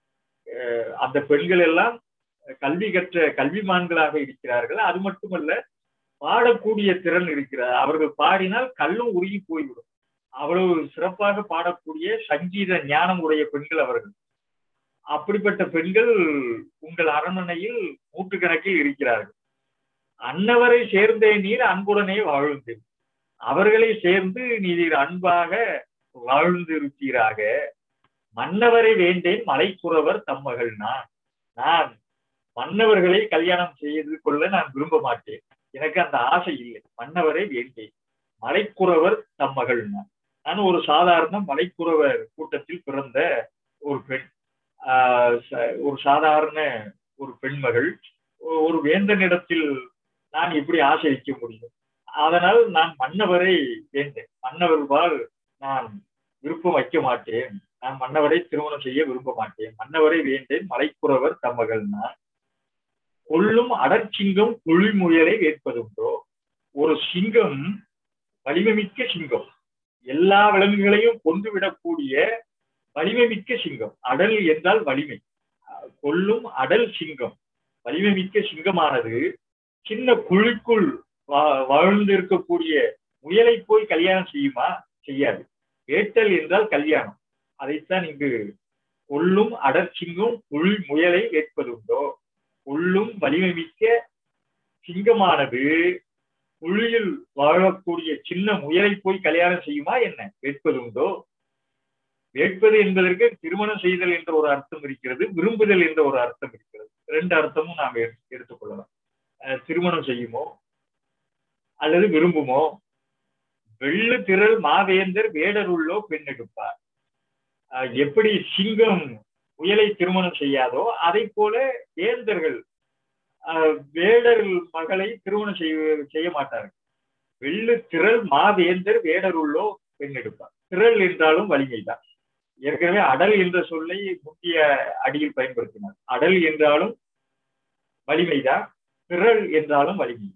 அந்த பெண்கள் எல்லாம் கல்வி கற்ற கல்விமான்களாக இருக்கிறார்கள். அது மட்டுமல்ல, பாடக்கூடிய திறன் இருக்கிறார். அவர்கள் பாடினால் கல்லும் உருகி போய்விடும். அவ்வளவு சிறப்பாக பாடக்கூடிய சங்கீத ஞானம் உடைய பெண்கள் அவர்கள். அப்படிப்பட்ட பெண்கள் உங்கள் அரண்மனையில் நூற்றுக்கணக்கில் இருக்கிறார்கள். அன்னவரை சேர்ந்தே நீர் அன்புடனே வாழ்ந்தேன், அவர்களை சேர்ந்து நீர் அன்பாக வாழ்ந்திருப்பீராக. மன்னவரை வேண்டேன் மலைக்குறவர் தம்மகள். நான் மன்னவர்களை கல்யாணம் செய்து கொள்ள நான் விரும்ப மாட்டேன், எனக்கு அந்த ஆசை இல்லை. மன்னவரை வேண்டேன் மலைக்குறவர் தம்மகள். நான் ஒரு சாதாரண மலைக்குறவர் கூட்டத்தில் பிறந்த ஒரு பெண், ஒரு சாதாரண ஒரு பெண்மகள். ஒரு வேந்தனிடத்தில் நான் எப்படி ஆசை வைக்க முடியும்? அதனால் நான் மன்னவரை வேண்டேன், மன்னவர்களால் நான் விருப்பம் வைக்க மாட்டேன், நான் மன்னவரை திருமணம் செய்ய விரும்ப மாட்டேன், மன்னவரை வேண்டேன் மலைக்குறவர் தம்மகள். நான் கொல்லும் அடற்சிங்கம் குழிமுயலை வேட்பதுண்டோ? ஒரு சிங்கம், வலிமைமிக்க சிங்கம், எல்லா விலங்குகளையும் கொன்றுவிடக்கூடிய வலிமைமிக்க சிங்கம். அடல் என்றால் வலிமை. கொல்லும் அடல் சிங்கம், வலிமைமிக்க சிங்கமானது சின்ன குழிக்குள் வாழ்ந்து இருக்கக்கூடிய முயலை போய் கல்யாணம் செய்யுமா? செய்யாது. வேட்டல் என்றால் கல்யாணம். அதைத்தான் இங்கு கொல்லும் அடற்சிங்கம் குழி முயலை வேட்பதுண்டோ? கொல்லும் வலிமைமிக்க சிங்கமானது குழியில் வாழக்கூடிய சின்ன முயலை போய் கல்யாணம் செய்யுமா என்ன? வேட்பதுண்டோ? வேட்பது என்பதற்கு திருமணம் செய்தல் என்ற ஒரு அர்த்தம் இருக்கிறது, விரும்புதல் என்ற ஒரு அர்த்தம் இருக்கிறது. ரெண்டு அர்த்தமும் நாம் எடுத்துக்கொள்ளலாம். திருமணம் செய்யுமோ அல்லது விரும்புமோ? வெள்ளு திரள் மாவேந்தர் வேடருள்ளோ பெண் எடுப்பார். எப்படி சிங்கம் முயலை திருமணம் செய்யாதோ அதை போல வேந்தர்கள் வேடர் மகளை திருமணம் செய்ய மாட்டார்கள். வெள்ளு திரள் மாவேந்தர் வேடருள்ளோ பெண் எடுப்பார். திரள் என்றாலும் வலிமைதான். ஏற்கனவே அடல் என்ற சொல்லை முக்கிய அடியில் பயன்படுத்தினார். அடல் என்றாலும் வலிமைதான், திரள் என்றாலும் வலிமைதான்.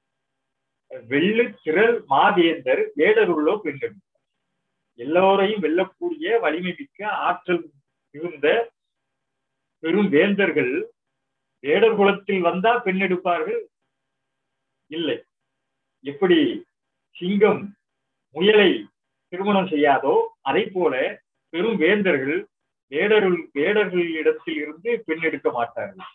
வெள்ளு திரள் மாவேந்தர் வேடருள்ளோ பெண் எடுப்பார். எல்லோரையும் வெல்லக்கூடிய வலிமை மிக்க ஆற்றல் மிகுந்த பெரும் வேந்தர்கள் வேடர் குலத்தில் வந்தா பெண் எடுப்பார்கள்? இல்லை. எப்படி சிங்கம் முயலை திருமணம் செய்யாதோ அதை போல பெரும் வேடர்களிடத்தில் இருந்து பெண் எடுக்க மாட்டார்கள்.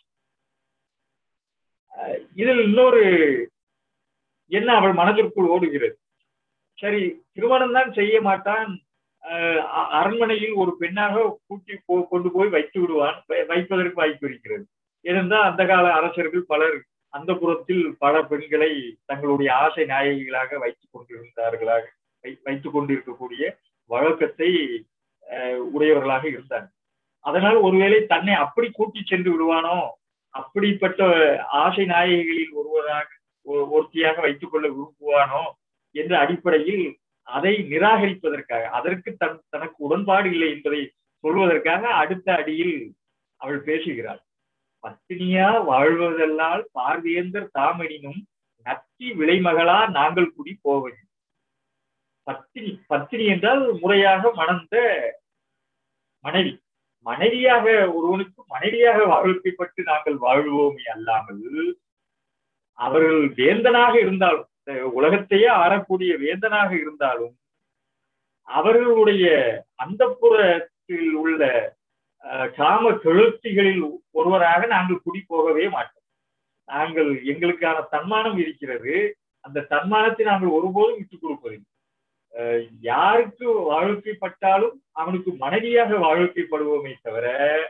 இதில் இன்னொரு என்ன அவள் மனதிற்குள் ஓடுகிறது. சரி, திருமணம் தான் செய்ய மாட்டான், அரண்மனையில் ஒரு பெண்ணாக கூட்டி கொண்டு போய் வைப்பதற்கு வாய்ப்பு இருக்கிறது. ஏனென்றால் அந்த கால அரசர்கள் பலர் அந்த புறத்தில் பல பெண்களை தங்களுடைய ஆசை நாயகிகளாக வைத்துக் கொண்டிருக்கக்கூடிய வழக்கத்தை உடையவர்களாக இருந்தாங்க. அதனால் ஒருவேளை தன்னை அப்படி கூட்டி சென்று விடுவானோ, அப்படிப்பட்ட ஆசை நாயகிகளில் ஒருத்தியாக வைத்துக் கொள்ள விரும்புவானோ என்ற அடிப்படையில் அதை நிராகரிப்பதற்காக, அதற்கு தனக்கு உடன்பாடு இல்லை என்பதை சொல்வதற்காக அடுத்த அடியில் அவள் பேசுகிறாள். பத்தினியா வாழ்வதெல்லால் பார்வேந்தர் தாமெனினும் நத்தி விளைமகளா நாங்கள் குடி போவது. பத்தினி என்றால் முறையாக மணந்த மனைவி. மனைவியாக ஒருவனுக்கு மனைவியாக வாழ்க்கைப்பட்டு நாங்கள் வாழ்வோமே அல்லாமல், அவர்கள் வேந்தனாக இருந்தாலும், உலகத்தையே ஆறக்கூடிய வேந்தனாக இருந்தாலும், அவர்களுடைய அந்தப்புறத்தில் உள்ள காம கிளர்ச்சிகளில் ஒருவராக நாங்கள் குடி போகவே மாட்டோம். நாங்கள் எங்களுக்கான தன்மானம் இருக்கிறது, அந்த தன்மானத்தை நாங்கள் ஒருபோதும் விட்டுக் கொடுப்பதில்லை. யாருக்கு வாழ்க்கைப்பட்டாலும் அவனுக்கு மனைவியாக வாழ்க்கைப்படுவோமே தவிர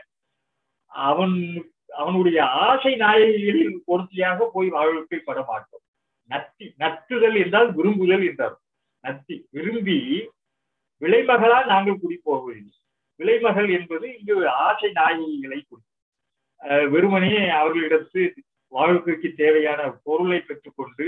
அவனுடைய ஆசை நாயகிகளில் ஒருத்தியாக போய் வாழ்க்கைப்பட மாட்டோம். நட்டுதல் என்றால் விரும்புதல் என்றார். நத்தி விரும்பி விளைமகளா நாங்கள் குடி போவதில்லை. விளைமகள் என்பது இங்கு ஆசை நாயகிகளை வெறுமனே அவர்களிடத்து வாழ்க்கைக்கு தேவையான பொருளை பெற்றுக்கொண்டு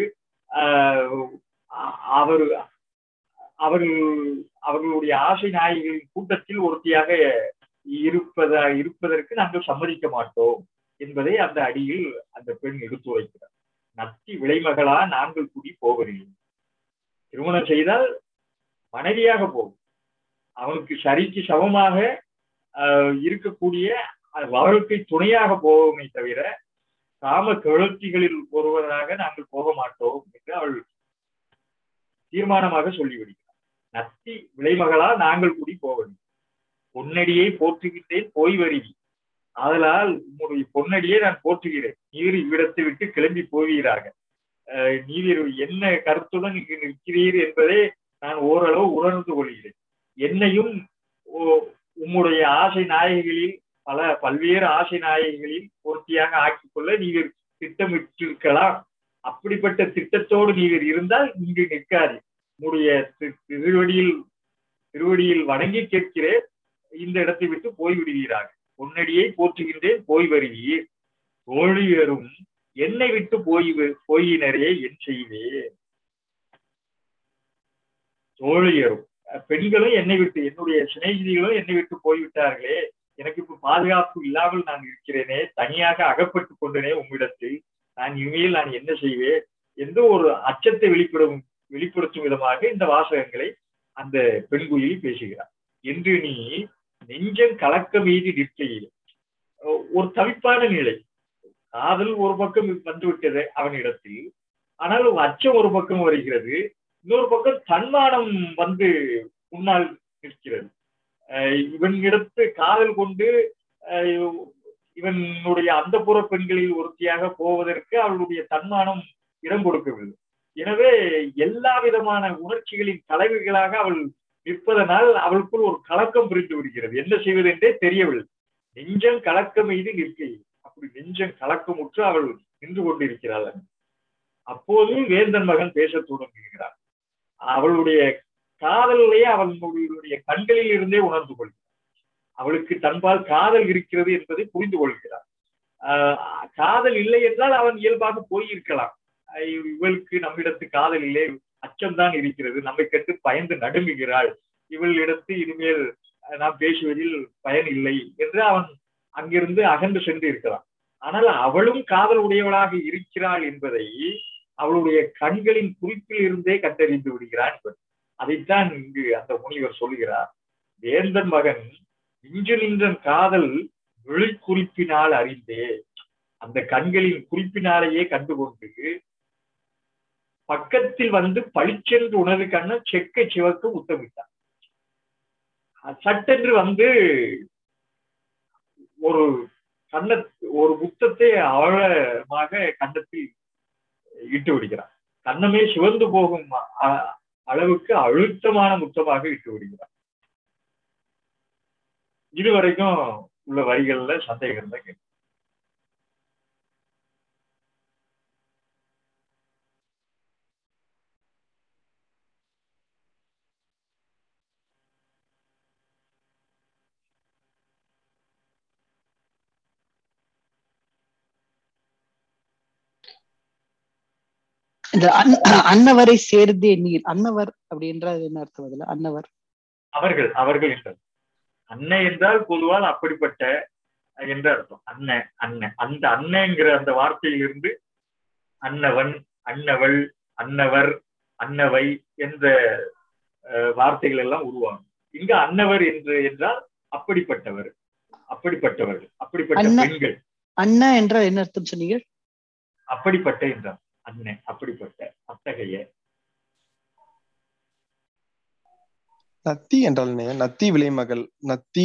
அவர்களுடைய ஆசை நாயகிகளின் கூட்டத்தில் ஒருத்தியாக இருப்பதற்கு நாங்கள் சம்மதிக்க மாட்டோம் என்பதை அந்த அடியில் அந்த பெண் எடுத்துரைக்கிறார். நத்தி விளைமகளா நாங்கள் குடி போவதில்லை. திருமணம் செய்தால் மனைவியாக போகும், அவனுக்கு சரிக்கு சமமாக இருக்கக்கூடிய வாழ்க்கை துணையாக போவோமே தவிர காம கிளர்ச்சிகளில் ஒருவராக நாங்கள் போக மாட்டோம் என்று அவள் தீர்மானமாக சொல்லிவிடுகிறார். நத்தி விளைமகளா நாங்கள் குடி போவது. பொன்னடியை போற்றுகின்றேன் போய் வருவி, ஆதலால் உங்களுடைய பொன்னடியை நான் போற்றுகிறேன், நீர் இவ்விடத்தை விட்டு கிளம்பி போவீராக. நீர் என்ன கருத்துடன் இங்கு நிற்கிறீர் என்பதை நான் ஓரளவு உணர்ந்து கொள்கிறேன். என்னையும் உம்முடைய ஆசை நாயகிகளில் பல்வேறு ஆசை நாயகிகளில் ஒருத்தியாக ஆக்கிக்கொள்ள நீங்கள் திட்டமிட்டிருக்கலாம். அப்படிப்பட்ட திட்டத்தோடு நீங்கள் இருந்தால் இங்கு நிற்காது. உங்களுடைய திருவடியில் வணங்கி கேட்கிறேன், இந்த இடத்தை விட்டு போய்விடுவீராக. பொன்னடியை போற்றுகின்றேன் போய் வருவீர். தோழியரும் என்னை விட்டு போயினரே என் செய்வேன். தோழியரும் பெண்களும் என்னை விட்டு, என்னுடைய சிநேகிதிகளும் என்னை விட்டு போய்விட்டார்களே, எனக்கு இப்ப பாதுகாப்பு இல்லாமல் நான் இருக்கிறேனே, தனியாக அகப்பட்டு கொண்டனே உம்மிடத்தில், நான் இனிமேல் நான் என்ன செய்வேன் என்று ஒரு அச்சத்தை வெளிப்படுத்தும் விதமாக இந்த வாசகங்களை அந்த பெண்குயிலி பேசுகிறார். என்று நீ நெஞ்சம் கலக்க மீது நிற்கையில் ஒரு தவிப்பான நிலை. காதல் ஒரு பக்கம் வந்துவிட்டது அவனிடத்தில், ஆனால் அச்சம் ஒரு பக்கம் வருகிறது, இன்னொரு பக்கம் தன்மானம் வந்து முன்னால் நிற்கிறது. இவனிடத்து காதல் கொண்டு இவனுடைய அந்தப்புற பெண்களில் ஒருத்தியாக போவதற்கு அவளுடைய தன்மானம் இடம் கொடுக்கவில்லை. எனவே எல்லா விதமான உணர்ச்சிகளின் தலைவர்களாக அவள் நிற்பதனால் அவளுக்குள் ஒரு கலக்கம் புரிந்து விடுகிறது. என்ன செய்வது என்றே தெரியவில்லை. நெஞ்சம் கலக்கம் மீது நிற்கையில் அப்படி நெஞ்சம் கலக்கமுற்று அவள் நின்று கொண்டிருக்கிறாள். அப்போது வேந்தன் மகன் பேசத் தொடங்குகிறார். அவளுடைய காதலையே அவளுடைய கண்களில் இருந்தே உணர்ந்து கொள்கிறார். அவளுக்கு தன்பால் காதல் இருக்கிறது என்பதை புரிந்து கொள்கிறார். காதல் இல்லை என்றால் அவன் இயல்பாக போயிருக்கலாம். இவளுக்கு நம்மிடத்து காதல் இல்லை, அச்சம்தான் இருக்கிறது, நம்மை கண்டு பயந்து நடுங்குகிறாள், இவளிடத்து இனிமேல் நாம் பேசுவதில் பயன் இல்லை என்று அவன் அங்கிருந்து அகன்று சென்று இருக்கலாம். ஆனால் அவளும் காதல் உடையவளாக இருக்கிறாள் என்பதை அவளுடைய கண்களின் குறிப்பில் இருந்தே கண்டறிந்து விடுகிறான். அதைத்தான் இங்கு அந்த முனிவர் சொல்கிறார். வேந்தன் மகன் இன்று நின்றன் காதல் விழிக்குறிப்பினால் அறிந்தே, அந்த கண்களின் குறிப்பினாலேயே கண்டுகொண்டு பக்கத்தில் வந்து பளிச்சென்று உணவு கண்ண செக்க சிவக்க முத்தமிட்டார். சட்டென்று வந்து ஒரு ஒரு முத்தத்தை ஆழமாக கன்னத்தில் இட்டு விடுகிறார். கன்னமே சிவந்து போகும் அளவுக்கு அழுத்தமான முத்தமாக இட்டு விடுகிறார். இதுவரைக்கும் உள்ள வரிகள்ல சந்தேகம் தான் கேட்கும். இந்த அன்னவரை சேர்ந்தே நீர், அன்னவர் அப்படின்றது என்ன அர்த்தம்? அதுல அன்னவர் அவர்கள் என்றது. அன்னை என்றால் பொதுவால் அப்படிப்பட்ட என்று அர்த்தம். அந்த அன்னைங்கிற அந்த வார்த்தையிலிருந்து அன்னவன், அன்னவள், அன்னவர், அன்னவை என்ற வார்த்தைகள் எல்லாம் உருவாகும். இங்க அன்னவர் என்றால் அப்படிப்பட்டவர், அப்படிப்பட்டவர்கள், அப்படிப்பட்ட பெண்கள். அண்ணா என்றால் என்ன அர்த்தம் சொன்னீங்க? அப்படிப்பட்ட என்றால் அன்னை, அப்படிப்பட்ட, அத்தகைய. நத்தி என்றால் நத்தி விளைமகள், நத்தி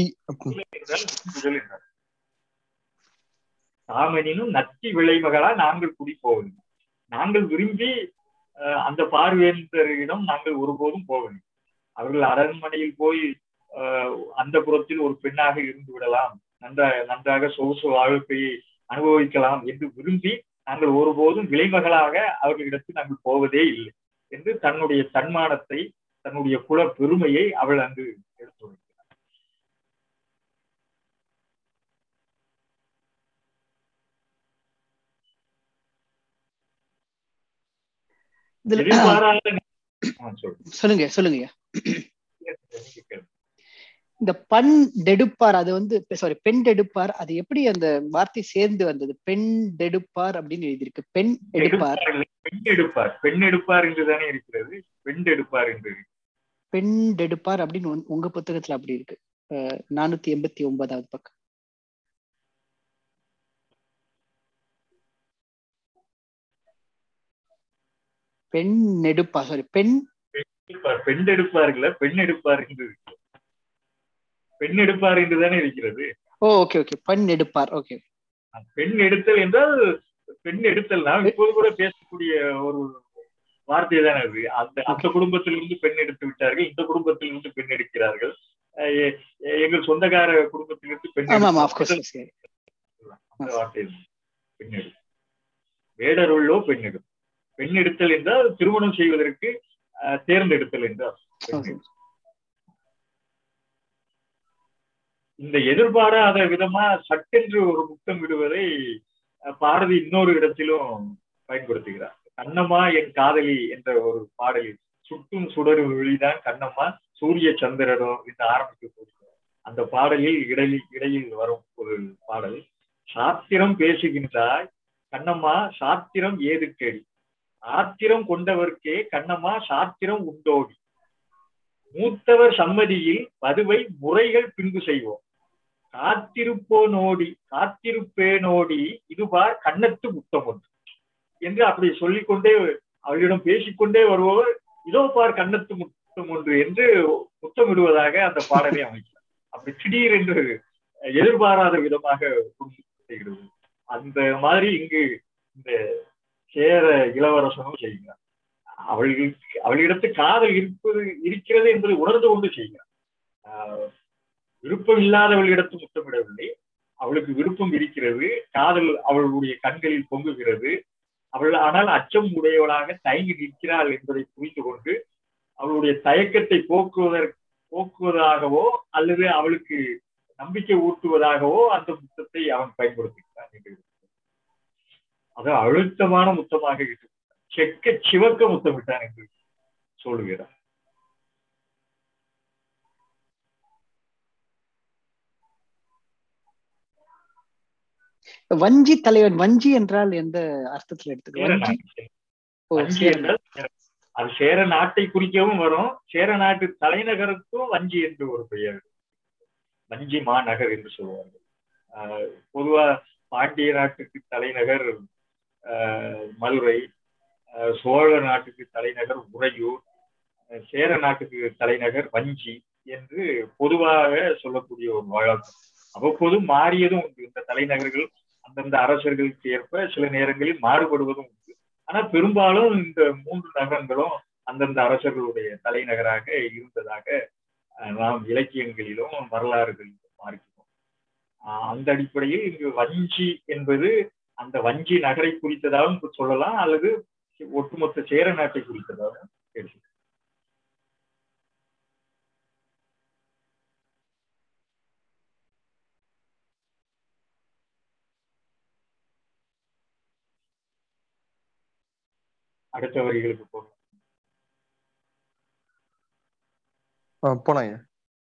தாமெனினும் நத்தி விளைமகளா நாங்கள் குடி போவது. நாங்கள் விரும்பி அந்த பார்வையிடம் நாங்கள் ஒருபோதும் போவதில்லை. அவர்கள் அரண்மனையில் போய் அந்த புறத்தில் ஒரு பெண்ணாக இருந்து விடலாம், நன்றாக சொகுசு வாழ்க்கையை அனுபவிக்கலாம் என்று விரும்பி நாங்கள் ஒருபோதும் விளைமகளாக அவர்களிடத்தில் நாங்கள் போவதே இல்லை என்று தன்னுடைய தன்மானத்தை, தன்னுடைய குல பெருமையை அவள் அங்கு எடுத்து வைக்கிறார். சொல்லுங்க. இந்த பண் டெடுப்பார், அது வந்து பெண் டெடுப்பார், அது எப்படி அந்த வார்த்தை சேர்ந்து வந்தது? பெண் டெடுப்பார் அப்படின்னு எழுதியிருக்கு. பெண் எடுப்பார், பெண் எடுப்பார் என்றுதானே இருக்கிறது. பெண் எடுப்பார் என்று, பெண் டெடுப்பார் அப்படின்னு உங்க புத்தகத்துல அப்படி இருக்கு. 489வது பக்கம். பெண் நெடுப்பா, பெண் எடுப்பார்கள, பெண் எடுப்பார் என்று இருக்கு. பெண் எடுப்பார் என்றுதானே இருக்கிறது. ஓகே. பெண் எடுப்பார். ஓகே. பெண் எடுத்தல் என்றால், பெண் எடுத்தல் நான் இப்போது கூட பேசக்கூடிய ஒரு வார்த்தை தானே அது. அந்த குடும்பத்திலிருந்து பெண் எடுத்து விட்டார்கள், இந்த குடும்பத்திலிருந்து பெண் எடுக்கிறார்கள். எங்கள் சொந்தக்கார குடும்பத்திலிருந்து பெண் வார்த்தை பெண் எடு. வேடருள்ளோ பெண் எடு. பெண் எடுத்தல் என்றால் திருமணம் செய்வதற்கு தேர்ந்தெடுத்தல் என்றால். இந்த எதிர்பாராத விதமா சட்டென்று ஒரு முத்தம் விடுவதை பாரதி இன்னொரு இடத்திலும் பயன்படுத்துகிறார். கண்ணம்மா என் காதலி என்ற ஒரு பாடலில் சுட்டும் சுடரு ஒளிதான் கண்ணம்மா சூரிய சந்திரனோ என்று ஆரம்பிக்கக்கூடிய அந்த பாடலில் இடையில் வரும் ஒரு பாடல். சாத்திரம் பேசுகின்றாய் கண்ணம்மா, சாத்திரம் ஏது கேடி, ஆத்திரம் கொண்டவர்க்கே கண்ணம்மா சாத்திரம் உண்டோடி, மூத்தவர் சம்மதியில் வதுவை முறைகள் பின்பு செய்வோம், காத்திருப்பேனோடி இதுபார் கண்ணத்து முத்தம் ஒன்று என்று அப்படி சொல்லிக்கொண்டே அவளிடம் பேசிக்கொண்டே வருபவர் இதோ பார் கண்ணத்து முத்தம் ஒன்று என்று முத்தமிடுவதாக அந்த பாடலை அமைக்கிறார். அப்படி திடீர் என்று எதிர்பாராத விதமாக செய்கிறது. அந்த மாதிரி இங்கு இந்த சேர இளவரசனும் செய்கிறார். அவளிடத்து காதல் இருக்கிறது என்பதை உணர்ந்து கொண்டு செய்கிறார். விருப்பம் இல்லாதவளிடத்து முத்தமிடவில்லை, அவளுக்கு விருப்பம் இருக்கிறது, காதல் அவளுடைய கண்களில் பொங்குகிறது. ஆனால் அச்சம் உடையவளாக தயங்கி நிற்கிறாள் என்பதை புரிந்து கொண்டு அவளுடைய தயக்கத்தை போக்குவதாகவோ அல்லது அவளுக்கு நம்பிக்கை ஊட்டுவதாகவோ அந்த முத்தத்தை அவன் பயன்படுத்துகிறான் என்று. அது அழுத்தமான முத்தமாக இருக்கு. செக்க சிவக்க முத்தமிட்டான் என்று சொல்லுகிறார். வஞ்சி தலைவன், வஞ்சி என்றால் எந்த அர்த்தத்துல எடுத்துக்கலாம்? வஞ்சி என்றால் அது சேர நாட்டை குறிக்கவும் வரும். சேர நாட்டு தலைநகருக்கும் வஞ்சி என்று ஒரு பெயர், வஞ்சி மாநகர் என்று சொல்லுவார்கள். பொதுவா பாண்டிய நாட்டுக்கு தலைநகர் மதுரை, சோழ நாட்டுக்கு தலைநகர் உறையூர், சேர நாட்டுக்கு தலைநகர் வஞ்சி என்று பொதுவாக சொல்லக்கூடிய ஒரு வழக்கம். அவ்வப்போது மாறியதும் உண்டு. இந்த தலைநகர்கள் அந்தந்த அரசர்களுக்கு ஏற்ப சில நேரங்களில் மாறுபடுவதும் உண்டு. ஆனா பெரும்பாலும் இந்த 3 நகரங்களும் அந்தந்த அரசர்களுடைய தலைநகராக இருந்ததாக நாம் இலக்கியங்களிலும் வரலாறுகளிலும் பார்க்கிறோம். அந்த அடிப்படையில் இங்கு வஞ்சி என்பது அந்த வஞ்சி நகரை குறித்ததாகவும் சொல்லலாம், அல்லது ஒட்டுமொத்த சேர நாட்டை குறித்ததாகவும் பேசலாம். அடுத்த வரிகளுக்கு போகலாம். போனாங்க.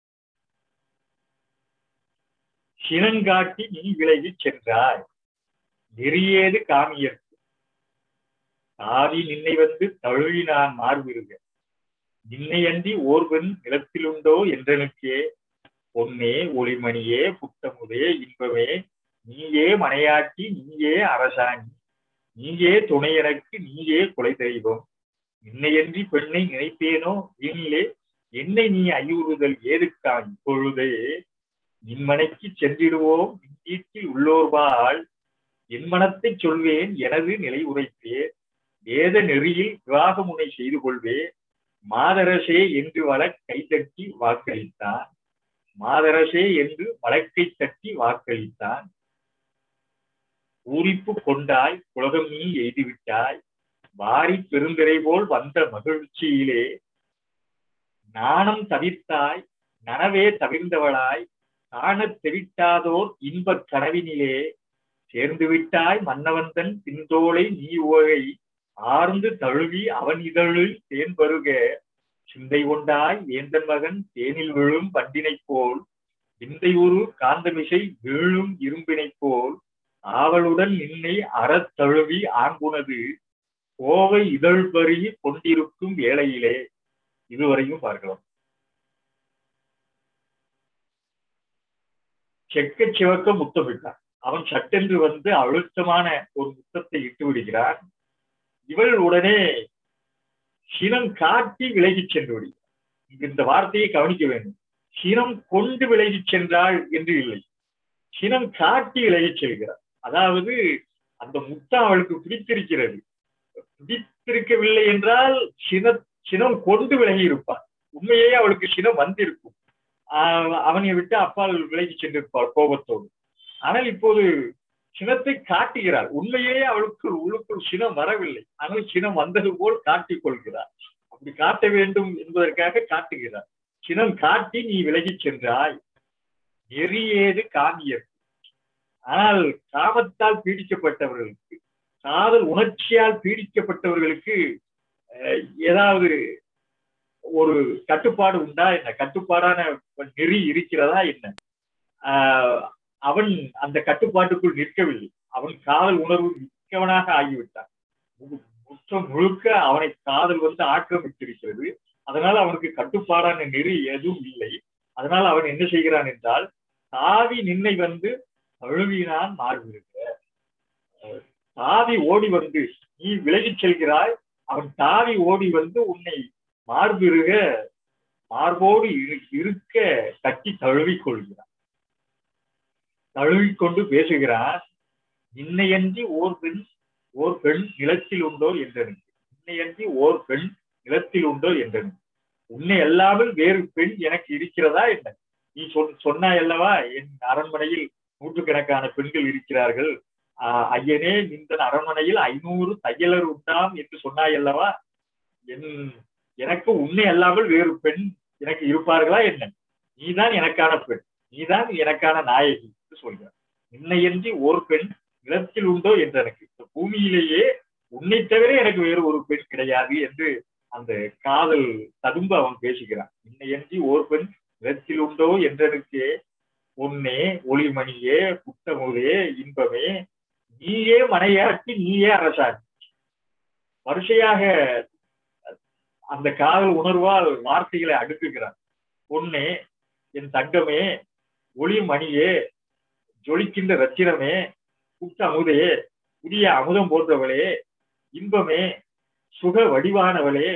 சினங்காட்டி நீ விலகி சென்றாய், நெறியேது காமியர்க்கு தாவி நின்னை வந்து தழுவி நான் மார்பிருக, நின்னையன்றி ஓர்வன் நிலத்திலுண்டோ என்றனுக்கே, பொன்னே ஒளிமணியே புத்தமுதே இன்பமே, நீயே மனையாட்டி நீயே அரசாணி, நீயே துணை எனக்கு நீயே கொலை தெய்வம், நின்னையன்றி பெண்ணை நினைப்பேனோ வீணிலே, என்னை நீ ஐயுறுதல் ஏதுக்கான் இப்பொழுதே, நின்மனைக்கு சென்றிடுவோம் நின் வீட்டில் உள்ளோர்பால், என் மனத்தை சொல்வேன் எனது நிலை உரைப்பே, வேத நெறியில் விவாகமுனை செய்து கொள்வே, மாதரசே என்று வழக் கை தட்டி வாக்களித்தான், மாதரசே என்று வழக்கை தட்டி வாக்களித்தான், பூரிப்பு கொண்டாய் உலகம் நீ எய்துவிட்டாய், வாரி பெருந்திரை போல் வந்த மகிழ்ச்சியிலே, நாணம் தவிர்த்தாய் நனவே தவிர்ந்தவளாய், காணத் தெவிட்டாதோர் இன்பக் கனவினிலே, சேர்ந்து விட்டாய் மன்னவந்தன் பின்தோளை நீ ஓகை, ஆர்ந்து தழுவி அவன் இதழில் தேன் பருக, சிந்தை கொண்டாய் வேந்தன் மகன் தேனில் விழும் பண்டினை போல், விந்தை உரு காந்தமிசை வீழும் இரும்பினை போல், ஆவலுடன் நின்னை அறத் தழுவி ஆங்குனது, கோவை இதழ் பருகி கொண்டிருக்கும் வேளையிலே. இதுவரையும் பார்க்கலாம். செக்க சிவக்க முத்தமிட்டான். அவன் சட்டென்று வந்து அழுத்தமான ஒரு முத்தத்தை இட்டு விடுகிறான். இவள் உடனே சினம் காட்டி விலகி சென்று விடுகிறார். இந்த வார்த்தையை கவனிக்க வேண்டும். சினம் கொண்டு விலகி சென்றாள் என்று இல்லை, சினம் காட்டி விலகி செல்கிறார். அதாவது அந்த முத்தம் அவளுக்கு பிடித்திருக்கிறது. பிடித்திருக்கவில்லை என்றால் சினம் கொண்டு விலகி இருப்பார். உண்மையே அவளுக்கு சினம் வந்திருக்கும். அவனை விட்டு அப்பால் விலகி சென்றிருப்பாள் கோபத்தோடு. ஆனால் இப்போது சினத்தை காட்டுகிறார். உண்மையே அவளுக்கு உள்ளுக்குள் சினம் வரவில்லை, ஆனால் சினம் வந்தது போல் காட்டிக் கொள்கிறார். அப்படி காட்ட வேண்டும் என்பதற்காக காட்டுகிறார். சினம் காட்டி நீ விலகி சென்றாய், நெறியேது காமியர். ஆனால் காமத்தால் பீடிக்கப்பட்டவர்களுக்கு, காதல் உணர்ச்சியால் பீடிக்கப்பட்டவர்களுக்கு ஏதாவது ஒரு கட்டுப்பாடு உண்டா என்ன? கட்டுப்பாடான நெறி இருக்கிறதா என்ன? அவன் அந்த கட்டுப்பாட்டுக்குள் நிற்கவில்லை. அவன் காதல் உணர்வு மிக்கவனாக ஆகிவிட்டான். முற்றம் முழுக்க அவனை காதல் வந்து ஆக்கிரமித்திருக்கிறது. அதனால் அவனுக்கு கட்டுப்பாடான நெறி எதுவும் இல்லை. அதனால் அவன் என்ன செய்கிறான் என்றால், தாவி நின்னை வந்து தழுவினான் மார்பிருக்க. தாவி ஓடி வந்து நீ விலகிச் செல்கிறாய், அவன் தாவி ஓடி வந்து உன்னை மார்பிருக மார்போடு இருக்க கட்டி தழுவிக் கொள்கிறான். தழுவிக்கொண்டு பேசுகிறான். இன்னையன்றி ஓர் பெண் நிலத்தில் உண்டோ என்றனுக்கு, இன்னையன்றி ஓர் பெண் நிலத்தில் உண்டோ என்றனுக்கு, உன்னை அல்லாமல் வேறு பெண் எனக்கு இருக்கிறதா என்ன? நீ சொன்னாய் அல்லவா, என் அரண்மனையில் 100கணக்கான பெண்கள் இருக்கிறார்கள், ஐயனே இந்த அரண்மனையில் 500 தையலர் உண்டாம் என்று சொன்னாய் அல்லவா, எனக்கு உன்னை அல்லாமல் வேறு பெண் எனக்கு இருப்பார்களா என்ன? நீதான் எனக்கான பெண், நீதான் எனக்கான நாயகி என்று சொல்கிறார். இன்னையன்றி ஓர் பெண் நிலத்தில் உண்டோ என்று எனக்கு, இந்த பூமியிலேயே உன்னை தவிர எனக்கு வேறு ஒரு பெண் கிடையாது என்று அந்த காதல் ததும்ப அவன் பேசுகிறான். இன்னையன்றி ஓர் பெண் நிலத்தில் உண்டோ என்றனுக்கு, பொன்னே ஒளிமணியே புத்தமுதே இன்பமே, நீயே மனையாட்டி நீயே அரசாணி. வரிசையாக அந்த காதல் உணர்வால் வார்த்தைகளை அடுக்குகிறார். பொன்னே என் தங்கமே, ஒளிமணியே ஜொலிக்கின்ற ரத்தினமே, புத்த அமுதே புதிய அமுதம் போன்றவளே, இன்பமே சுக வடிவானவளே,